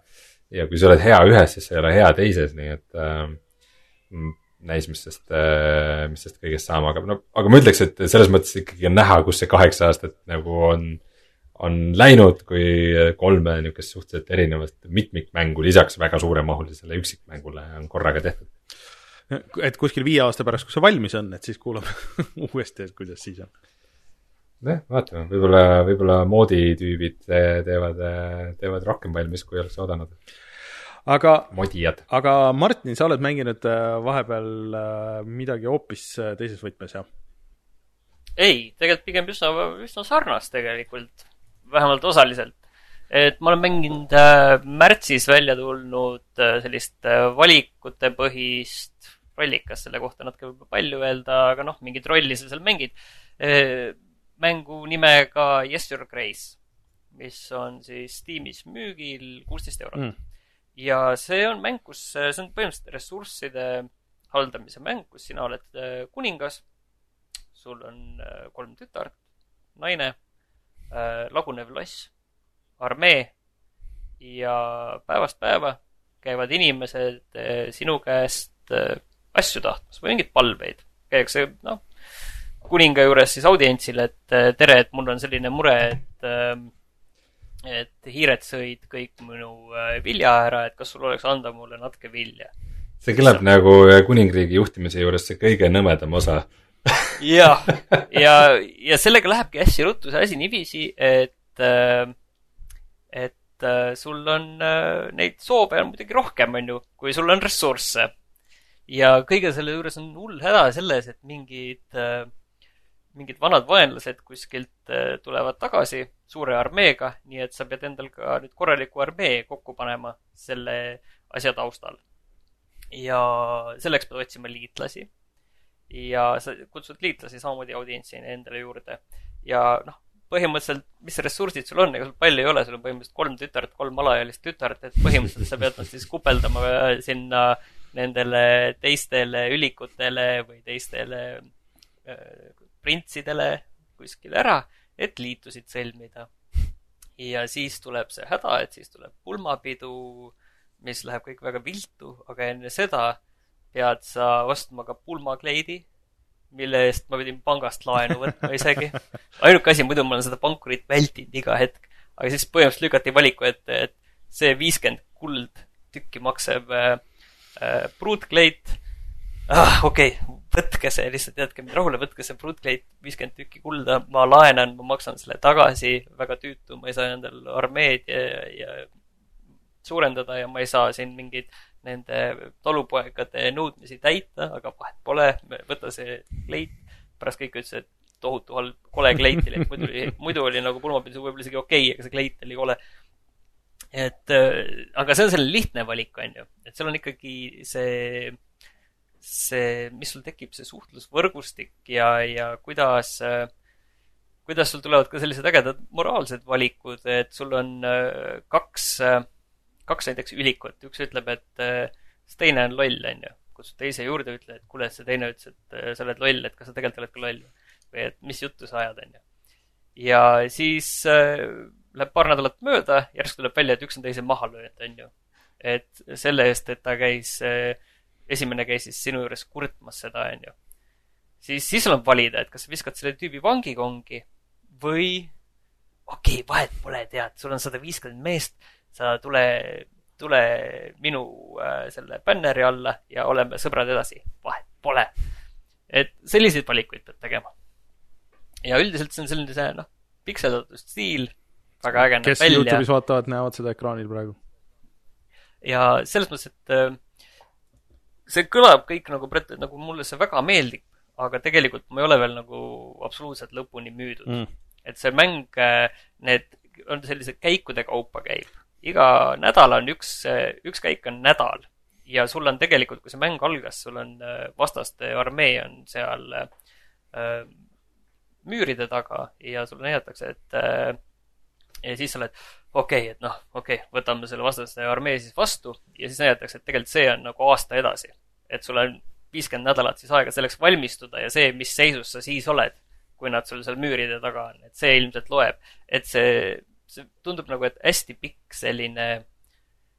ja kui sa oled hea ühes, siis sa ei ole hea teises, nii et äh, näis, mis sest, äh, mis sest kõigest saama, aga no, aga ma ütleks, et selles mõttes ikkagi on näha, kus see kaheksa aastat nagu on, on läinud, kui kolme niisugust suhteliselt erinevat mitmikmängu lisaks väga suuremahulisele üksikmängule on korraga tehtud. Et kuskil viie aasta pärast, kui see valmis on, et siis kuulame uuesti, et kuidas siis on. Ne, vaatame, võib-olla, võib-olla mooditüübid teevad, teevad rohkem valmis, kui oleks oodanud. Aga, Modijad. aga Martin, sa oled mänginud vahepeal midagi hoopis teises võtmes, jah? Ei, tegelikult pigem üsna, üsna sarnast tegelikult, vähemalt osaliselt. Et ma olen mänginud äh, märtsis välja tulnud äh, sellist äh, valikute põhist rollikas, selle kohta natuke võib palju öelda, aga noh, mingid rolli sa seal mängid. Äh, mängu nimega Yes Your Grace, mis on siis Steamis müügil kuusteist eurot. Mm. Ja see on mäng, kus see on põhimõtteliselt ressursside haldamise mäng, kus sina oled äh, kuningas, sul on äh, kolm tütart, naine, äh, lagunev loss, armee ja päevast päeva käivad inimesed sinu käest asju tahtmas või mingid palveid. Käiakse, noh, kuninga juures siis audientsil, et tere, et mul on selline mure, et, et hiired sõid kõik minu vilja ära, et kas sul oleks anda mulle natuke vilja. See kõlab Sa... nagu kuningriigi juhtimise juures see kõige nõmedam osa. ja, ja, ja sellega lähebki hästi ruttu see asi niiviisi, et et äh, sul on äh, neid soove on muidugi rohkem, on ju, kui sul on ressursse. Ja kõige selle juures on hull häda selles, et mingid, äh, mingid vanad vaenlased kuskilt äh, tulevad tagasi suure armeega, nii et sa pead endal ka nüüd korraliku armee kokku panema selle asja taustal. Ja selleks pead otsima liitlasi. Ja sa kutsud liitlasi samamoodi audientsi endale juurde. Ja noh, põhimõtteliselt, mis ressursid sul on, ega sul palju ei ole, sul on põhimõtteliselt kolm tütart, kolm alaealist tütart, et põhimõtteliselt sa pead nad siis kupeldama sinna nendele teistele ülikutele või teistele äh, printsidele kuskil ära, et liitusid sõlmida. Ja siis tuleb see häda, et siis tuleb pulmapidu, mis läheb kõik väga viltu, aga enne seda pead sa ostma ka pulmakleidi, mille eest ma pidin pangast laenu võtma isegi. Ainuke asi, muidu ma olen seda pankurit vältinud iga hetk. Aga siis põhimõtteliselt lükati valiku, et, et see viiskümmend kuld tükki makseb äh, pruutkleit. Ah, okei, okay, võtke see, lihtsalt jätke mind rahule, võtke see pruutkleit, viiskümmend tükki kulda, ma laenan, ma maksan selle tagasi, väga tüütu, ma ei saa endal armeed ja, ja suurendada ja ma ei saa siin mingid nende talupoegade nõudmisi täita, aga vahet pole, võta see kleit. Pärast kõik ütles, et tohutu halb, kole kleit oli, muidu oli, muidu oli nagu pulmapidu võib-olla isegi okei, aga see kleit oli kole. Et, aga see on selle lihtne valik, on ju. Et seal on ikkagi see, see, mis sul tekib, see suhtlusvõrgustik ja, ja kuidas, kuidas sul tulevad ka sellised ägedad moraalsed valikud, et sul on kaks kaks näiteks ülikut. Üks ütleb, et see teine on loll, on ju. Kutsud teise juurde ütle, et kuule, see teine ütles, et sa oled loll, et kas sa tegelikult oled ka loll. Või et mis juttu sa ajad, on ju. Ja siis äh, läheb paar nädalat mööda, järsk tuleb välja, et üks on teise maha löönud, on ju. Et selle eest, et ta käis, äh, esimene käis siis sinu juures kurtmas seda, on ju. Siis, siis on valida, et kas sa viskad selle tüübi vangikongi või okei, okay, vahet pole, tead, sul on sada viiskümmend meest, sa tule, tule minu äh, selle bänneri alla ja oleme sõbrad edasi. Vahet pole. Et selliseid valikuid pead tegema. Ja üldiselt see on selline see, noh, pikseldatud stiil, väga äge. Kes välja. YouTube'is vaatavad, näevad seda ekraanil praegu. Ja selles mõttes, et äh, see kõlab kõik nagu, nagu mulle see väga meeldib, aga tegelikult ma ei ole veel nagu absoluutselt lõpuni müüdud. Mm. Et see mäng, need on sellise käikude kaupa käib. Iga nädal on üks, üks käik on nädal ja sul on tegelikult, kui see mäng algas, sul on vastaste armee on seal äh, müüride taga ja sulle näidatakse, et äh, ja siis sa oled, okei, okay, et noh, okei, okay, võtame selle vastaste armee siis vastu ja siis näidatakse, et tegelikult see on nagu aasta edasi. Et sul on viiskümmend nädalat siis aega selleks valmistuda ja see, mis seisus sa siis oled, kui nad sul seal müüride taga on, et see ilmselt loeb, et see see tundub nagu, et hästi pikk selline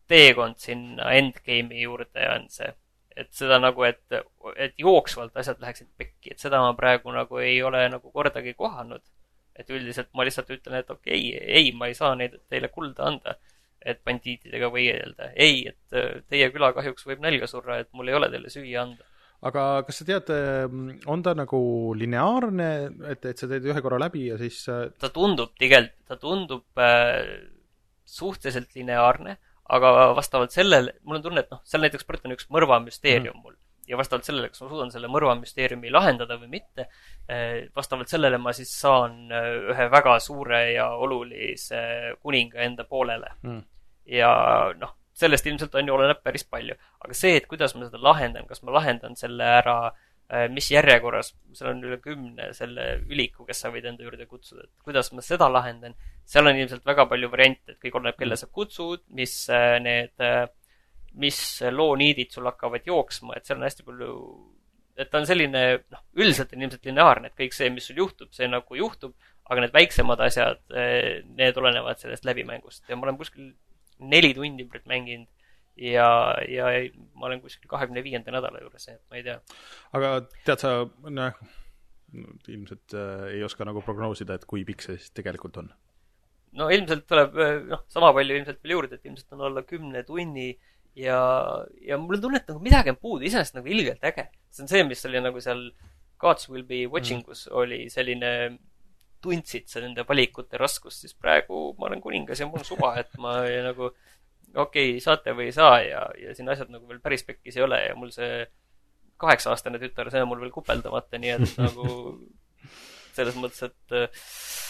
teekond sinna endgame'i juurde on see. Et seda nagu, et, et jooksvalt asjad läheksid pekki, et seda ma praegu nagu ei ole nagu kordagi kohanud. Et üldiselt ma lihtsalt ütlen, et okei, okay, ei, ma ei saa neid teile kulda anda, et bandiitidega võidelda. Ei, et teie küla kahjuks võib nälga surra, et mul ei ole teile süüa anda. Aga kas sa tead, on ta nagu lineaarne, et, et sa teed ühe korra läbi ja siis... Ta tundub tegelikult, ta tundub äh, suhteliselt lineaarne, aga vastavalt sellele, mul on tunne, et noh, seal näiteks part on üks mõrvamüsteerium mm. mul. Ja vastavalt sellele, kas ma suudan selle mõrvamüsteeriumi lahendada või mitte, vastavalt sellele ma siis saan ühe väga suure ja olulise kuninga enda poolele. Mm. Ja noh, sellest ilmselt on ju oleneb päris palju. Aga see, et kuidas ma seda lahendan, kas ma lahendan selle ära, mis järjekorras, seal on üle kümne selle üliku, kes sa võid enda juurde kutsuda, et kuidas ma seda lahendan, seal on ilmselt väga palju variante, et kõik oleneb, kelle sa kutsud, mis need, mis looniidid sul hakkavad jooksma, et seal on hästi palju, et ta on selline, noh, üldiselt on ilmselt lineaarne, et kõik see, mis sul juhtub, see nagu juhtub, aga need väiksemad asjad, need olenevad sellest läbimängust ja ma olen kuskil neli tundi praegu mänginud ja, ja ma olen kuskil kahekümne viienda nädala juures, et ma ei tea. Aga tead sa, noh, ilmselt äh, ei oska nagu prognoosida, et kui pikk see siis tegelikult on? No ilmselt tuleb, noh, sama palju ilmselt veel juurde, et ilmselt on olla kümne tunni ja, ja mul on tunne, et nagu midagi on puudu, iseenesest nagu ilgelt äge. See on see, mis oli nagu seal Gods Will Be Watchingus mm. oli selline tundsid see nende valikute raskust, siis praegu ma olen kuningas ja mul on suva, et ma ja nagu okei, okay, saate või ei saa ja, ja siin asjad nagu veel päris pekkis ei ole ja mul see kaheksa-aastane tütar, see on mul veel kupeldamata, nii et nagu selles mõttes, et,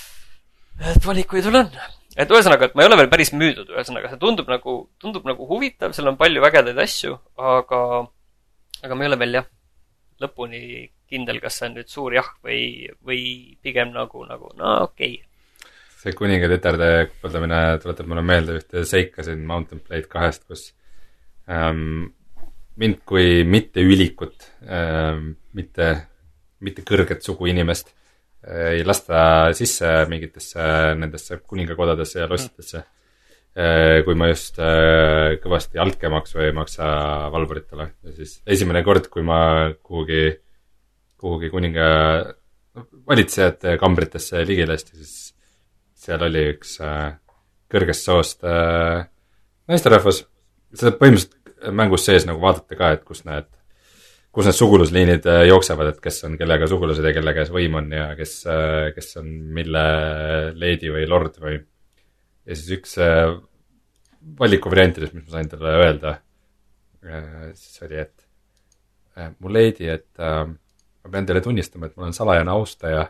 et valikuid veel on. Et ühesõnaga, et ma ei ole veel päris müüdud, ühesõnaga, see tundub nagu, tundub nagu huvitav, seal on palju vägedaid asju, aga, aga ma ei ole veel jah, lõpuni kindel, kas see on nüüd suur jah või, või pigem nagu, nagu no okei okay. See kuninga tütarde kupeldamine tuletab mulle meelde ühte seika siin Mountain Blade kahest, kus ähm, mind kui mitte ülikut, ähm, mitte, mitte kõrget sugu inimest äh, ei lasta sisse mingitesse nendesse kuningakodadesse ja lostitesse, äh, kui ma just äh, kõvasti altkäemaksu ei maksa valvuritele. Ja siis esimene kord, kui ma kuhugi, kuhugi kuninga valitsejate kambritesse ligilasti, siis seal oli üks äh, kõrgest soost äh, naisterahvas. Seda põhimõtteliselt mängus sees nagu vaadata ka, et kus need, kus need sugulusliinid äh, jooksevad, et kes on kellega sugulused ja kelle käes võim on ja kes, äh, kes on mille lady või lord või. Ja siis üks äh, valiku variantidest, mis ma sain talle öelda, äh, siis oli, et äh, mu lady, et äh, ma pean teile tunnistama, et mul on salajane austaja.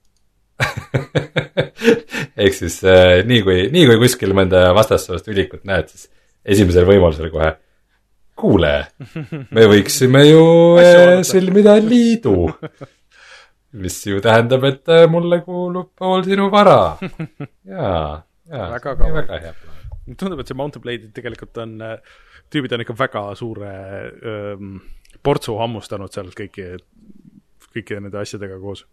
Ehk siis äh, nii, kui, nii kui kuskil mõnda vastassoost ülikut näed, siis esimesel võimalusel kohe kuule, me võiksime ju äh, sõlmida liidu, mis ju tähendab, et äh, mulle kuulub pool sinu vara. Jaa, jaa, väga, see on väga hea plaan. Tundub, et see Mountain Blade tegelikult on, tüübid on ikka väga suure ähm, portsu hammustanud seal kõiki, kõiki nende asjadega koos.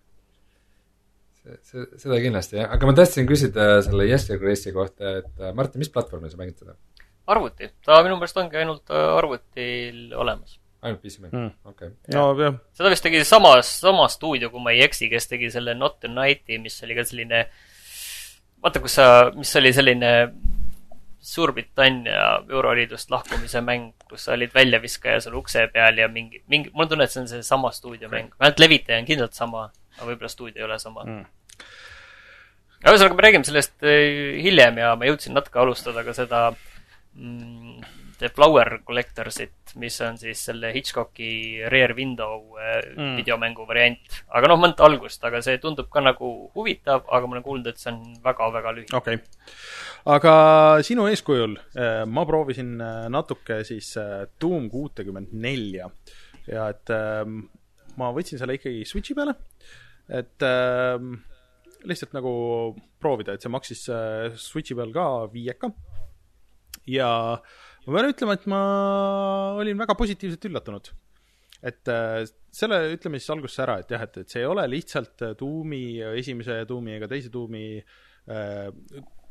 See, seda kindlasti, jah. Aga ma tahtsin küsida selle Yesterday Grace'i kohta, et Martin, mis platvormi sa mängid seda? Arvuti. Ta minu pärast ongi ainult arvutil olemas. Ainult P C mäng? Mm. Okay. No, jah. Seda vist tegi sama, sama stuudio, kui ma ei eksi, kes tegi selle Not the Nighti, mis oli ka selline, vaata, kus sa, mis oli selline Suurbritannia Euroliidust lahkumise mäng, kus sa olid väljaviskaja seal ukse peal ja mingi, mingi, mul on tunne, et see on see sama stuudio mäng. Vähemalt levitaja on kindlalt sama, aga võib-olla stuudio ei ole sama. Mm. Ühesõnaga, me räägime sellest hiljem ja ma jõudsin natuke alustada ka seda mm, The Flower Collectorsit, mis on siis selle Hitchcocki Rear Window mm. videomängu variant. Aga noh, mõnda algust, aga see tundub ka nagu huvitav, aga ma olen kuulnud, et see on väga-väga lühid. Okei. Okay. Aga sinu eeskujul ma proovisin natuke siis Doom kuuskümmend neli ja et ma võtsin selle ikkagi Switchi peale, et lihtsalt nagu proovida, et see maksis Switchi peal ka viieka ja ma pean ütlema, et ma olin väga positiivselt üllatunud. Et selle ütleme siis alguses ära, et jah, et, et see ei ole lihtsalt Doomi, esimese Doomi ega teise Doomi äh,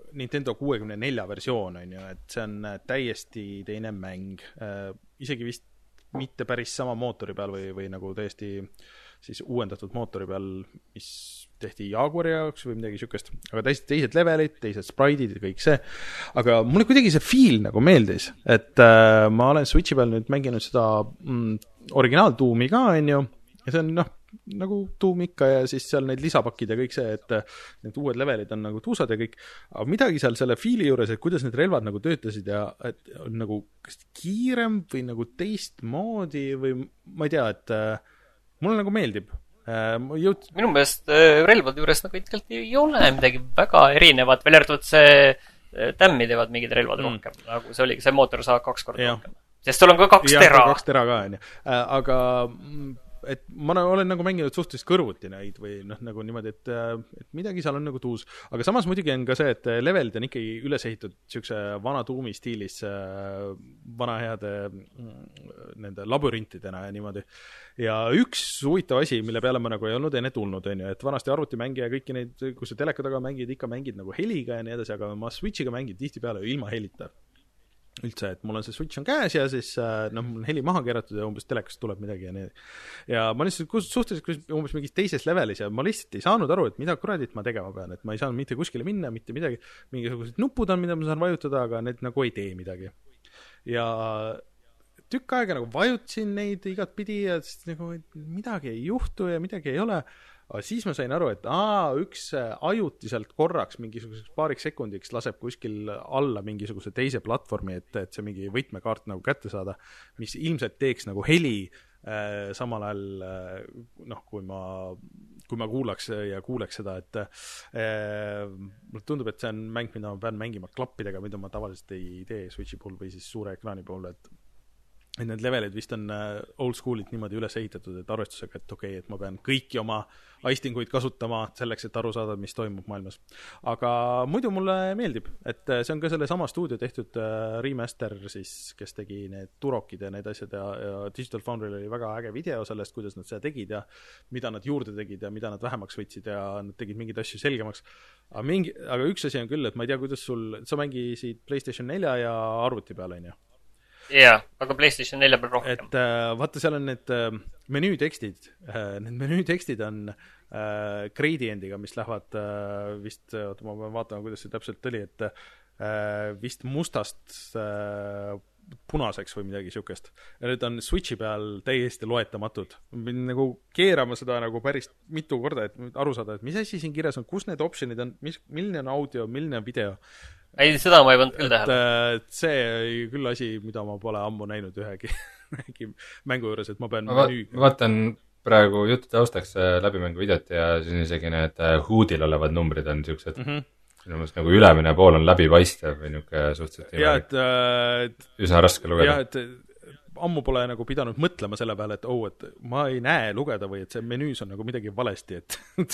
Nintendo kuuekümne nelja versioon on ju, et see on täiesti teine mäng, isegi vist mitte päris sama mootori peal või, või nagu täiesti siis uuendatud mootori peal, mis tehti Jaguari jaoks või midagi sükest, aga täiesti teised levelid, teised spraidid ja kõik see, aga mulle kuidagi see feel nagu meeldis, et äh, ma olen Switchi peal nüüd mänginud seda mm, originaal Doomi ka, on ju, ja see on noh, nagu Doom ikka ja siis seal need lisapakid ja kõik see, et need uued levelid on nagu tuusad ja kõik, aga midagi seal selle feeli juures, et kuidas need relvad nagu töötasid ja et on nagu kas kiirem või nagu teistmoodi või ma ei tea, et äh, mulle nagu meeldib. Äh, jõud... Minu meelest äh, relvade juures nagu ikkagi ei ole midagi väga erinevat, veel arvatud see äh, tämmi teevad mingid relvad mm. rohkem, nagu see oligi, see mootor saab kaks korda ja. rohkem. Sest sul on ka kaks ja, tera. kaks tera ka, on ju. Äh, aga et ma olen nagu mänginud suhteliselt kõrvuti neid või noh, nagu niimoodi, et, et midagi seal on nagu tuus. Aga samas muidugi on ka see, et levelid on ikkagi üles ehitud siukse vana tuumi stiilis vana heade nende labürintidena ja niimoodi. Ja üks huvitav asi, mille peale ma nagu ei olnud enne tulnud, on ju, et vanasti arvutimängija kõiki neid, kui sa teleka taga mängid, ikka mängid nagu heliga ja nii edasi, aga ma Switchiga mängin tihti peale ilma helita. Üldse, et mul on see Switch on käes ja siis noh, mul on heli maha keeratud ja umbes telekast tuleb midagi ja nii. Ja ma lihtsalt suhteliselt umbes mingis teises levelis ja ma lihtsalt ei saanud aru, et mida kuradit ma tegema pean, et ma ei saanud mitte kuskile minna, mitte midagi, mingisugused nupud on, mida ma saan vajutada, aga need nagu ei tee midagi. Ja tükk aega nagu vajutasin neid igat pidi ja siis nagu midagi ei juhtu ja midagi ei ole. Aga siis ma sain aru, et aa, üks ajutiselt korraks mingisuguseks paariks sekundiks laseb kuskil alla mingisuguse teise platvormi, et, et see mingi võtmekaart nagu kätte saada, mis ilmselt teeks nagu heli äh, samal ajal, äh, noh, kui ma, kui ma kuulaks ja kuuleks seda, et äh, mulle tundub, et see on mäng, mida ma pean mängima klappidega, mida ma tavaliselt ei tee Switchi puhul või siis suure ekraani puhul, et et need levelid vist on old school'id niimoodi üles ehitatud, et arvestusega, et okei, okay, et ma pean kõiki oma aistinguid kasutama selleks, et aru saada, mis toimub maailmas. Aga muidu mulle meeldib, et see on ka selle sama stuudio tehtud remaster siis, kes tegi need Turokid ja need asjad ja, ja Digital Foundry oli väga äge video sellest, kuidas nad seda tegid ja mida nad juurde tegid ja mida nad vähemaks võtsid ja nad tegid mingeid asju selgemaks. Aga, mingi, aga üks asi on küll, et ma ei tea, kuidas sul, sa mängisid PlayStation nelja ja arvuti peal, on ju? Jaa, aga PlayStation nelja peal rohkem. Et äh, vaata, seal on need äh, menüütekstid. Äh, need menüütekstid on äh, gradiendiga, mis lähevad äh, vist, oota, ma pean vaatama, kuidas see täpselt oli, et äh, vist mustast äh, punaseks või midagi siukest. Ja need on Switchi peal täiesti loetamatud. Nagu keerama seda nagu päris mitu korda, et aru saada, et mis asi siin kirjas on, kus need optionid on, mis, milline on audio, milline on video. Ei, seda ma ei võnd küll tähele. Et see oli küll asi, mida ma pole ammu näinud ühegi, ühegi mängu juures, et ma pean ma menüü... vaatan praegu jutu taustaks läbimängu videot ja siin isegi need huudil olevad numbrid on siuksed mm -hmm. minu mõttes nagu ülemine pool on läbipaistev või niuke suhteliselt ja, et, äh, üsna raske lugeda. Ja, et ammu pole nagu pidanud mõtlema selle peale, et oh, et ma ei näe lugeda või et see menüüs on nagu midagi valesti, et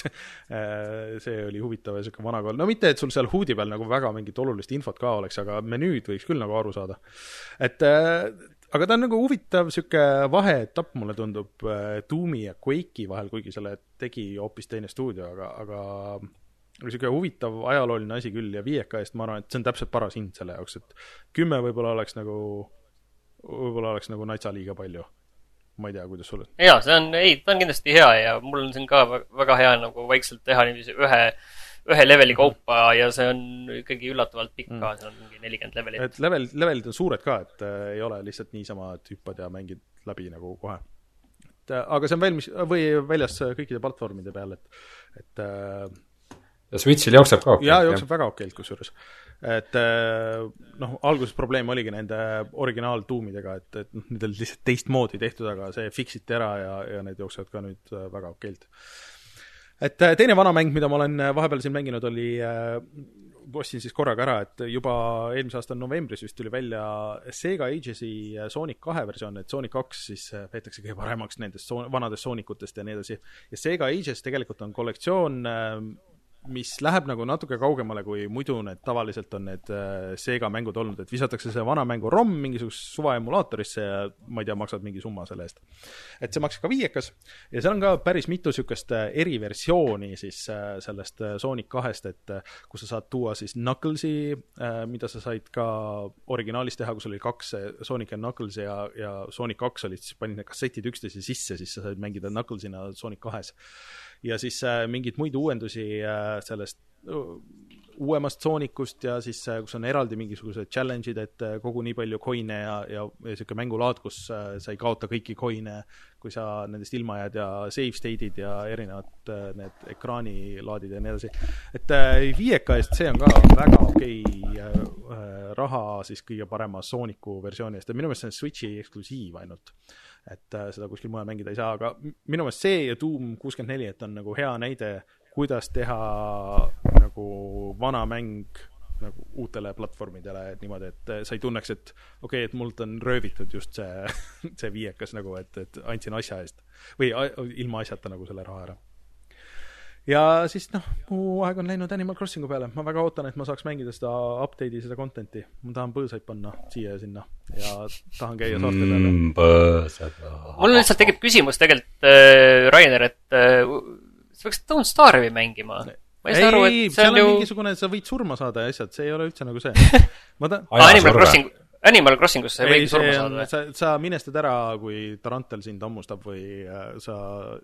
see oli huvitav ja selline vana kool. No mitte, et sul seal huudi peal nagu väga mingit olulist infot ka oleks, aga menüüd võiks küll nagu aru saada. Et, aga ta on nagu huvitav selline vaheetapp, mulle tundub, Doomi ja Quake'i vahel, kuigi selle tegi hoopis teine stuudio, aga, aga selline huvitav ajalooline asi küll ja viieka eest ma arvan, et see on täpselt paras hind selle jaoks, et kümme võib-olla oleks nagu võib-olla oleks nagu natsa liiga palju. Ma ei tea, kuidas sulle. Jaa, see on, ei, ta on kindlasti hea ja mul on siin ka väga hea nagu vaikselt teha niiviisi ühe, ühe leveli kaupa ja see on ikkagi üllatavalt pikka, mm. see on mingi nelikümmend levelit. Et level, levelid on suured ka, et äh, ei ole lihtsalt niisama, et hüppad ja mängid läbi nagu kohe. Et, äh, aga see on valmis, või väljas kõikide platvormide peal, et, et äh, ja Switchil jookseb ka okeilt. Jaa, jookseb väga okeilt kusjuures. Et noh, alguses probleem oligi nende originaal tuumidega, et, et need olid lihtsalt teist moodi tehtud, aga see fixiti ära ja, ja need jooksevad ka nüüd väga okeilt. Et teine vana mäng, mida ma olen vahepeal siin mänginud, oli, ostsin siis korraga ära, et juba eelmise aasta novembris vist tuli välja Sega Agesi Sonic kahe versioon, et Sonic kaks siis peetakse kõige paremaks nendest vanadest Sonicutest ja nii edasi. Ja Sega Ages tegelikult on kollektsioon mis läheb nagu natuke kaugemale, kui muidu need tavaliselt on need Sega mängud olnud, et visatakse see vana mängu ROM mingisugust suva emulaatorisse ja ma ei tea, maksad mingi summa selle eest. Et see maksab ka viiekas ja seal on ka päris mitu sükest eriversiooni siis sellest Sonic kahest, et kus sa saad tuua siis Knucklesi, mida sa said ka originaalis teha, kus oli kaks Sonic ja Knuckles ja, ja Sonic kaks olid, siis panid need kassetid üksteise sisse, siis sa said mängida Knucklesina Sonic kahes. Ja siis äh, mingid muid uuendusi äh, sellest uh, uuemast Sonicust ja siis äh, kus on eraldi mingisugused challenge'id, et äh, kogu nii palju coine ja, ja, ja selline mängulaad, kus äh, sa ei kaota kõiki coine, kui sa nendest ilma jääd ja save state'id ja erinevad äh, need ekraanilaadid ja nii edasi. Et äh, viieka eest see on ka väga okei äh, raha siis kõige parema Sonicu versiooni eest. Minu meelest see on Switchi eksklusiiv ainult. Et äh, seda kuskil mujal mängida ei saa, aga minu meelest see ja Doom kuuskümmend neli, et on nagu hea näide, kuidas teha nagu vana mäng nagu uutele platvormidele, et niimoodi, et sa ei tunneks, et okei, okay, et mult on röövitud just see, see viiekas nagu, et, et andsin asja eest või ilma asjata nagu selle raha ära. Ja siis noh, mu aeg on läinud Animal Crossingu peale. Ma väga ootan, et ma saaks mängida seda update'i, seda contenti. Ma tahan põõsaid panna siia ja sinna ja tahan käia saarte peale. Mm, põõsad. Mul lihtsalt tegib küsimus tegelikult äh, Rainer, et äh, sa võiks Don't Starve'i mängima. Ma ei saa aru, et see seal on ju... mingisugune, sa võid surma saada ja asjad, see ei ole üldse nagu see. Ma ta... Animal Crossing, Animal Crossingus sa ei võigi surma saada või? Sa, sa minestad ära, kui tarantel sind ammustab või äh, sa...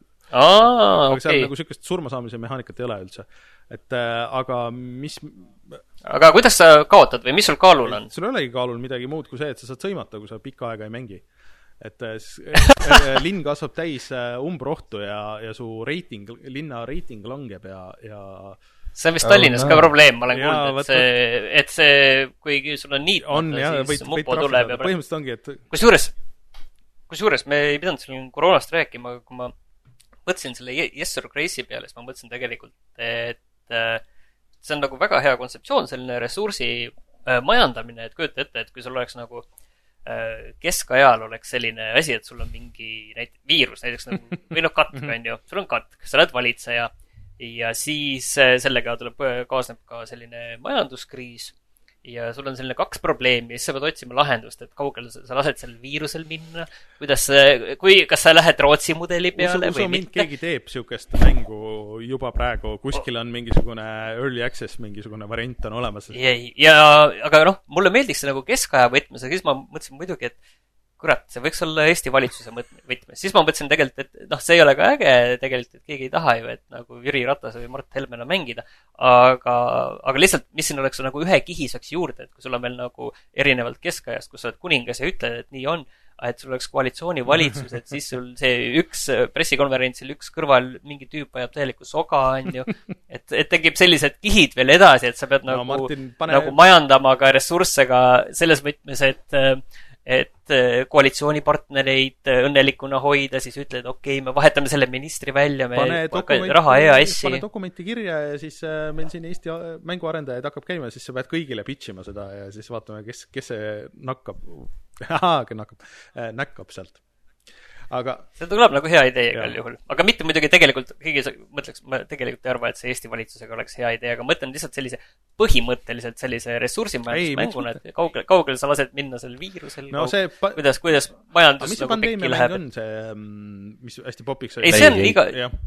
Aa, aga okei. seal nagu sükest surmasaamise mehaanikat ei ole üldse. Et äh, aga mis... Aga kuidas sa kaotad või mis sul kaalul on? Sul ei olegi kaalul midagi muud kui see, et sa saad sõimata, kui sa pikka aega ei mängi. Et äh, linn kasvab täis äh, umbrohtu ja, ja su reiting, linna reiting langeb ja... ja see on vist Tallinnas oh, ka probleem, ma olen ja, kuulnud, et see, et see, kui sul on niit, on, siis jah, võid, mupo võid tuleb. Põhimõtteliselt ongi, et... Kusjuures, kusjuures me ei pidanud siin koroonast rääkima, kui ma mõtlesin selle Yes or Grace'i peale, siis ma mõtlesin tegelikult, et see on nagu väga hea kontseptsioon, selline ressursi majandamine, et kujuta ette, et kui sul oleks nagu keskajal oleks selline asi, et sul on mingi näit- viirus, näiteks nagu, või noh katk on ju, sul on katk, sa oled valitseja ja siis sellega tuleb, kaasneb ka selline majanduskriis ja sul on selline kaks probleemi, siis sa pead otsima lahendust, et kaugel sa lased sellel viirusel minna, kuidas, kui, kas sa lähed Rootsi mudeli peale usu, usu või mind mitte. Keegi teeb siukest mängu juba praegu, kuskil on mingisugune early access, mingisugune variant on olemas. Ja, ja, aga noh, mulle meeldiks see nagu keskaja võtmes, aga siis ma mõtlesin muidugi, et kurat, see võiks olla Eesti valitsuse võtmes. Siis ma mõtlesin tegelikult, et noh, see ei ole ka äge tegelikult, et keegi ei taha ju, et nagu Jüri Ratas või Mart Helmena mängida. Aga, aga lihtsalt, mis siin oleks nagu ühe kihisaks juurde, et kui sul on veel nagu erinevalt keskajast, kus sa oled kuningas ja ütled, et nii on, et sul oleks koalitsiooni valitsus, et siis sul see üks pressikonverentsil üks kõrval mingi tüüp ajab täielikku soga, on ju. Et, et tegib sellised kihid veel edasi, et sa pead no, nagu, Martin, pane... nagu majandama ka ressurssega selles võtmes, et et koalitsioonipartnereid õnnelikuna hoida, siis ütled, okei, okay, me vahetame selle ministri välja, me raha E A S-i. Pane dokumenti kirja ja siis meil siin Eesti mänguarendajaid hakkab käima, siis sa pead kõigile pitchima seda ja siis vaatame, kes, kes see nakkab, nakkab, näkkab sealt. Aga see tuleb nagu hea idee igal juhul. Aga mitte muidugi tegelikult, keegi mõtleks, ma tegelikult ei arva, et see Eesti valitsusega oleks hea idee, aga mõtlen lihtsalt sellise põhimõtteliselt sellise ressursimajandusmänguna, et kaugel, kaugel sa lased minna sel viirusel, no, see pa... kuidas, kuidas majandus nagu pekki läheb. On see, mis hästi popiks ei, see on iga,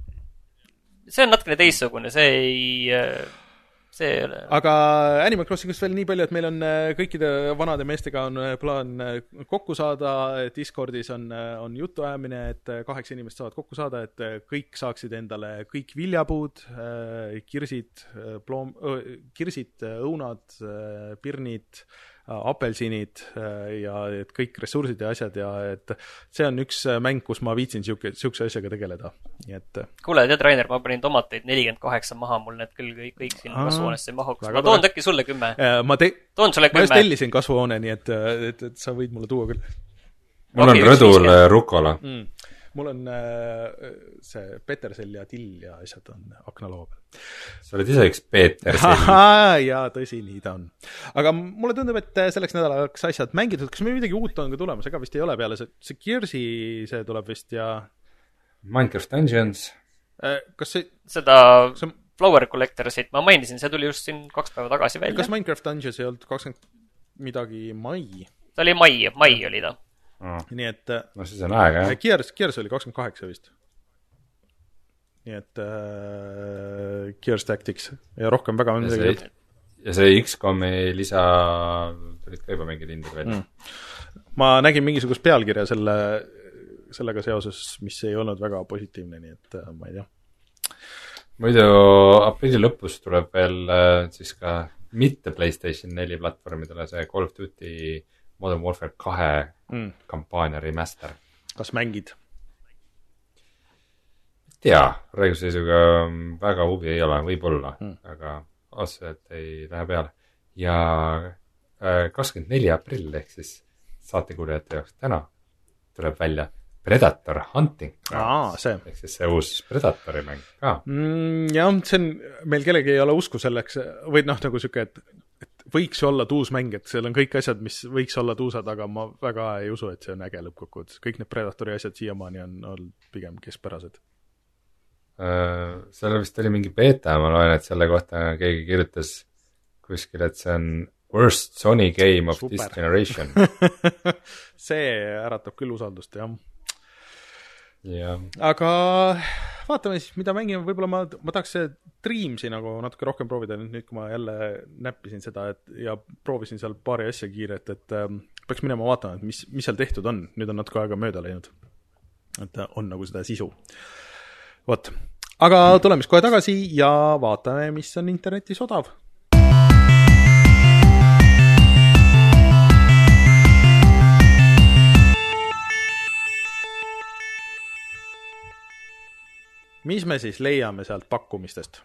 see on natukene teissugune, see ei... See ei ole. Aga Animal Crossingust veel nii palju, et meil on kõikide vanade meestega on plaan kokku saada, Discordis on, on jutuajamine, et kaheksa inimest saavad kokku saada, et kõik saaksid endale kõik viljapuud, kirsid, ploom, kirsid, õunad, pirnid, apelsinid ja et kõik ressursid ja asjad ja et see on üks mäng, kus ma viitsin siuke, siukse asjaga tegeleda. Nii et... Kuule, tead, Rainer, ma panin tomateid nelikümmend kaheksa maha, mul need küll kõik, kõik siin kasvuhoonesse mahuks. Ma toon äkki sulle kümme. Ma, te... toon sulle kümme. Ma just tellisin kasvuhoone, nii et, et, et sa võid mulle tuua küll. Mul okay, on rõdul rukola. Mm. Mul on äh, see Petersell ja till ja asjad on aknaloo peal. Sa oled ise üks Petersell. Jaa, tõsi, nii ta on. Aga mulle tundub, et selleks nädalaks asjad mängitud. Kas meil midagi uut on ka tulemas? Ega vist ei ole peale. See, see Gears'i see tuleb vist ja... Minecraft Dungeons. Äh, kas see... Seda... See... Flower Collectorsit ma mainisin, see tuli just siin kaks päeva tagasi välja. Kas Minecraft Dungeons ei olnud kakskümmend midagi mai? Ta oli mai, mai oli ta. Mm. Nii et no siis on aega, jah. Gears, Gears oli kakskümmend kaheksa vist. Nii et äh, Gears Tactics ja rohkem väga ja see, ja see X COM-i lisa tulid ka juba mingid hinded välja. Mm. Ma nägin mingisugust pealkirja selle, sellega seoses, mis ei olnud väga positiivne, nii et äh, ma ei tea. Muidu aprilli lõpus tuleb veel siis ka mitte PlayStation neli platvormidele see Call of Duty Modern Warfare kahe mm. kampaania remaster. Kas mängid? Jaa, praegu seisuga väga huvi ei ole, võib-olla, mm. aga otseselt ei lähe peale. Ja kakskümmend neli aprill ehk siis saatekuulijate jaoks täna tuleb välja Predator Hunting. Aa, see. Ehk siis see uus Predatori mäng ka. Mm, jah, see on, meil kellegi ei ole usku selleks, või noh, nagu süke, et, et võiks olla tuus mäng, et seal on kõik asjad, mis võiks olla tuusad, aga ma väga ei usu, et see on äge lõppkokkuvõttes. Kõik need Predatori asjad siiamaani on olnud pigem keskpärased. Uh, seal vist oli mingi beta, ma loen, et selle kohta keegi kirjutas kuskil, et see on worst Sony game of Super. This generation. See äratab küll usaldust, jah. Yeah. Aga vaatame siis, mida mängime, võib-olla ma, ma tahaks see Dreamsi nagu natuke rohkem proovida nüüd, kui ma jälle näppisin seda et, ja proovisin seal paari asja kiiret, et ähm, peaks minema vaatama, et mis, mis seal tehtud on, nüüd on natuke aega mööda läinud, et on nagu seda sisu. Vot, aga tuleme siis kohe tagasi ja vaatame, mis on internetis odav. Mis me siis leiame sealt pakkumistest?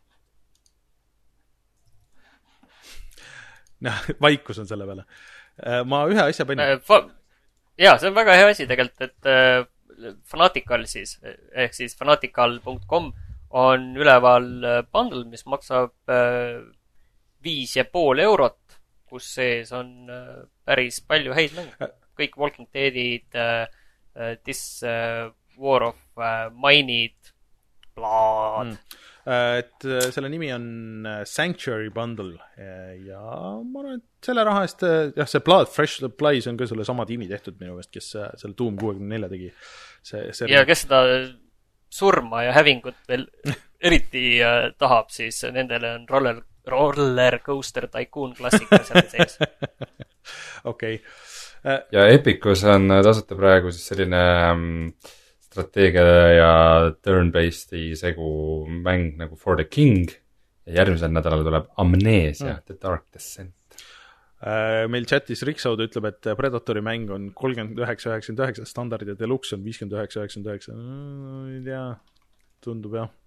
Noh, vaikus on selle peale. Ma ühe asja panin. Jaa, see on väga hea asi tegelikult, et Fanatical siis, ehk siis fanatical punkt com on üleval bundle, mis maksab viis ja pool eurot, kus sees on päris palju häid mänge. Kõik Walking Deadid, This War of Mine'id, Blood. Mm. Et selle nimi on Sanctuary Bundle ja ma arvan, et selle raha eest, jah, see Blood Fresh Supplies on ka selle sama tiimi tehtud minu käest, kes selle Doom kuuekümne nelja tegi. See, see ja kes seda surma ja hävingut veel eriti tahab, siis nendele on roller, roller Coaster Tycoon klassika seal sees. Okei. Ja Epicus on tasuta praegu siis selline strateegia ja turn-based segu mäng nagu For the King ja järgmisel nädalal tuleb Amnesia, mm. The Dark Descent. Meil chatis Riksaud ütleb, et Predatori mäng on kolmkümmend üheksa üheksakümmend üheksa standard ja Deluxe on viiskümmend üheksa üheksakümmend üheksa. No, ei tea, tundub jah.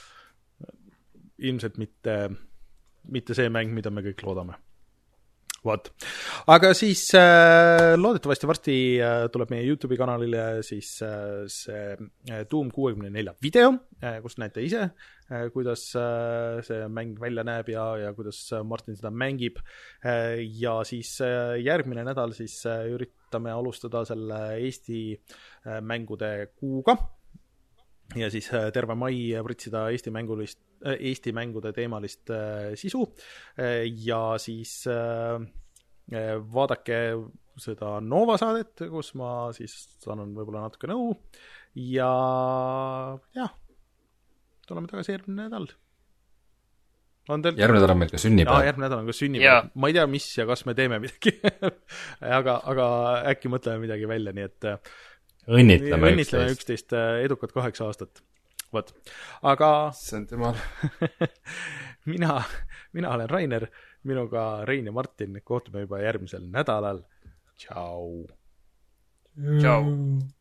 Ilmselt mitte, mitte see mäng, mida me kõik loodame. Vaat. Aga siis äh, loodetavasti varsti äh, tuleb meie YouTube'i kanalile siis äh, see äh, Doom kuuekümne nelja video, äh, kus näete ise, äh, kuidas äh, see mäng välja näeb ja, ja kuidas Martin seda mängib. Äh, ja siis äh, järgmine nädal siis äh, üritame alustada selle Eesti äh, mängude kuuga. Ja siis äh, terve mai pritsida Eesti mängulist Eesti mängude teemalist äh, sisu äh, ja siis äh, vaadake seda Nova saadet, kus ma siis sanon võib-olla natuke nõu ja jah, tuleme tagasi järgmine nädal. Teil... järgmine nädal on meil ka sünnipäev. Jaa, järgmine nädal on ka sünnipäev. Ma ei tea, mis ja kas me teeme midagi, aga, aga äkki mõtleme midagi välja, nii et õnnitleme, õnnitleme üksteist edukat kaheksa aastat. Võt. Aga see on temal. mina, mina olen Rainer, minuga Rein ja Martin, kohtume juba järgmisel nädalal. Tšau. Tšau.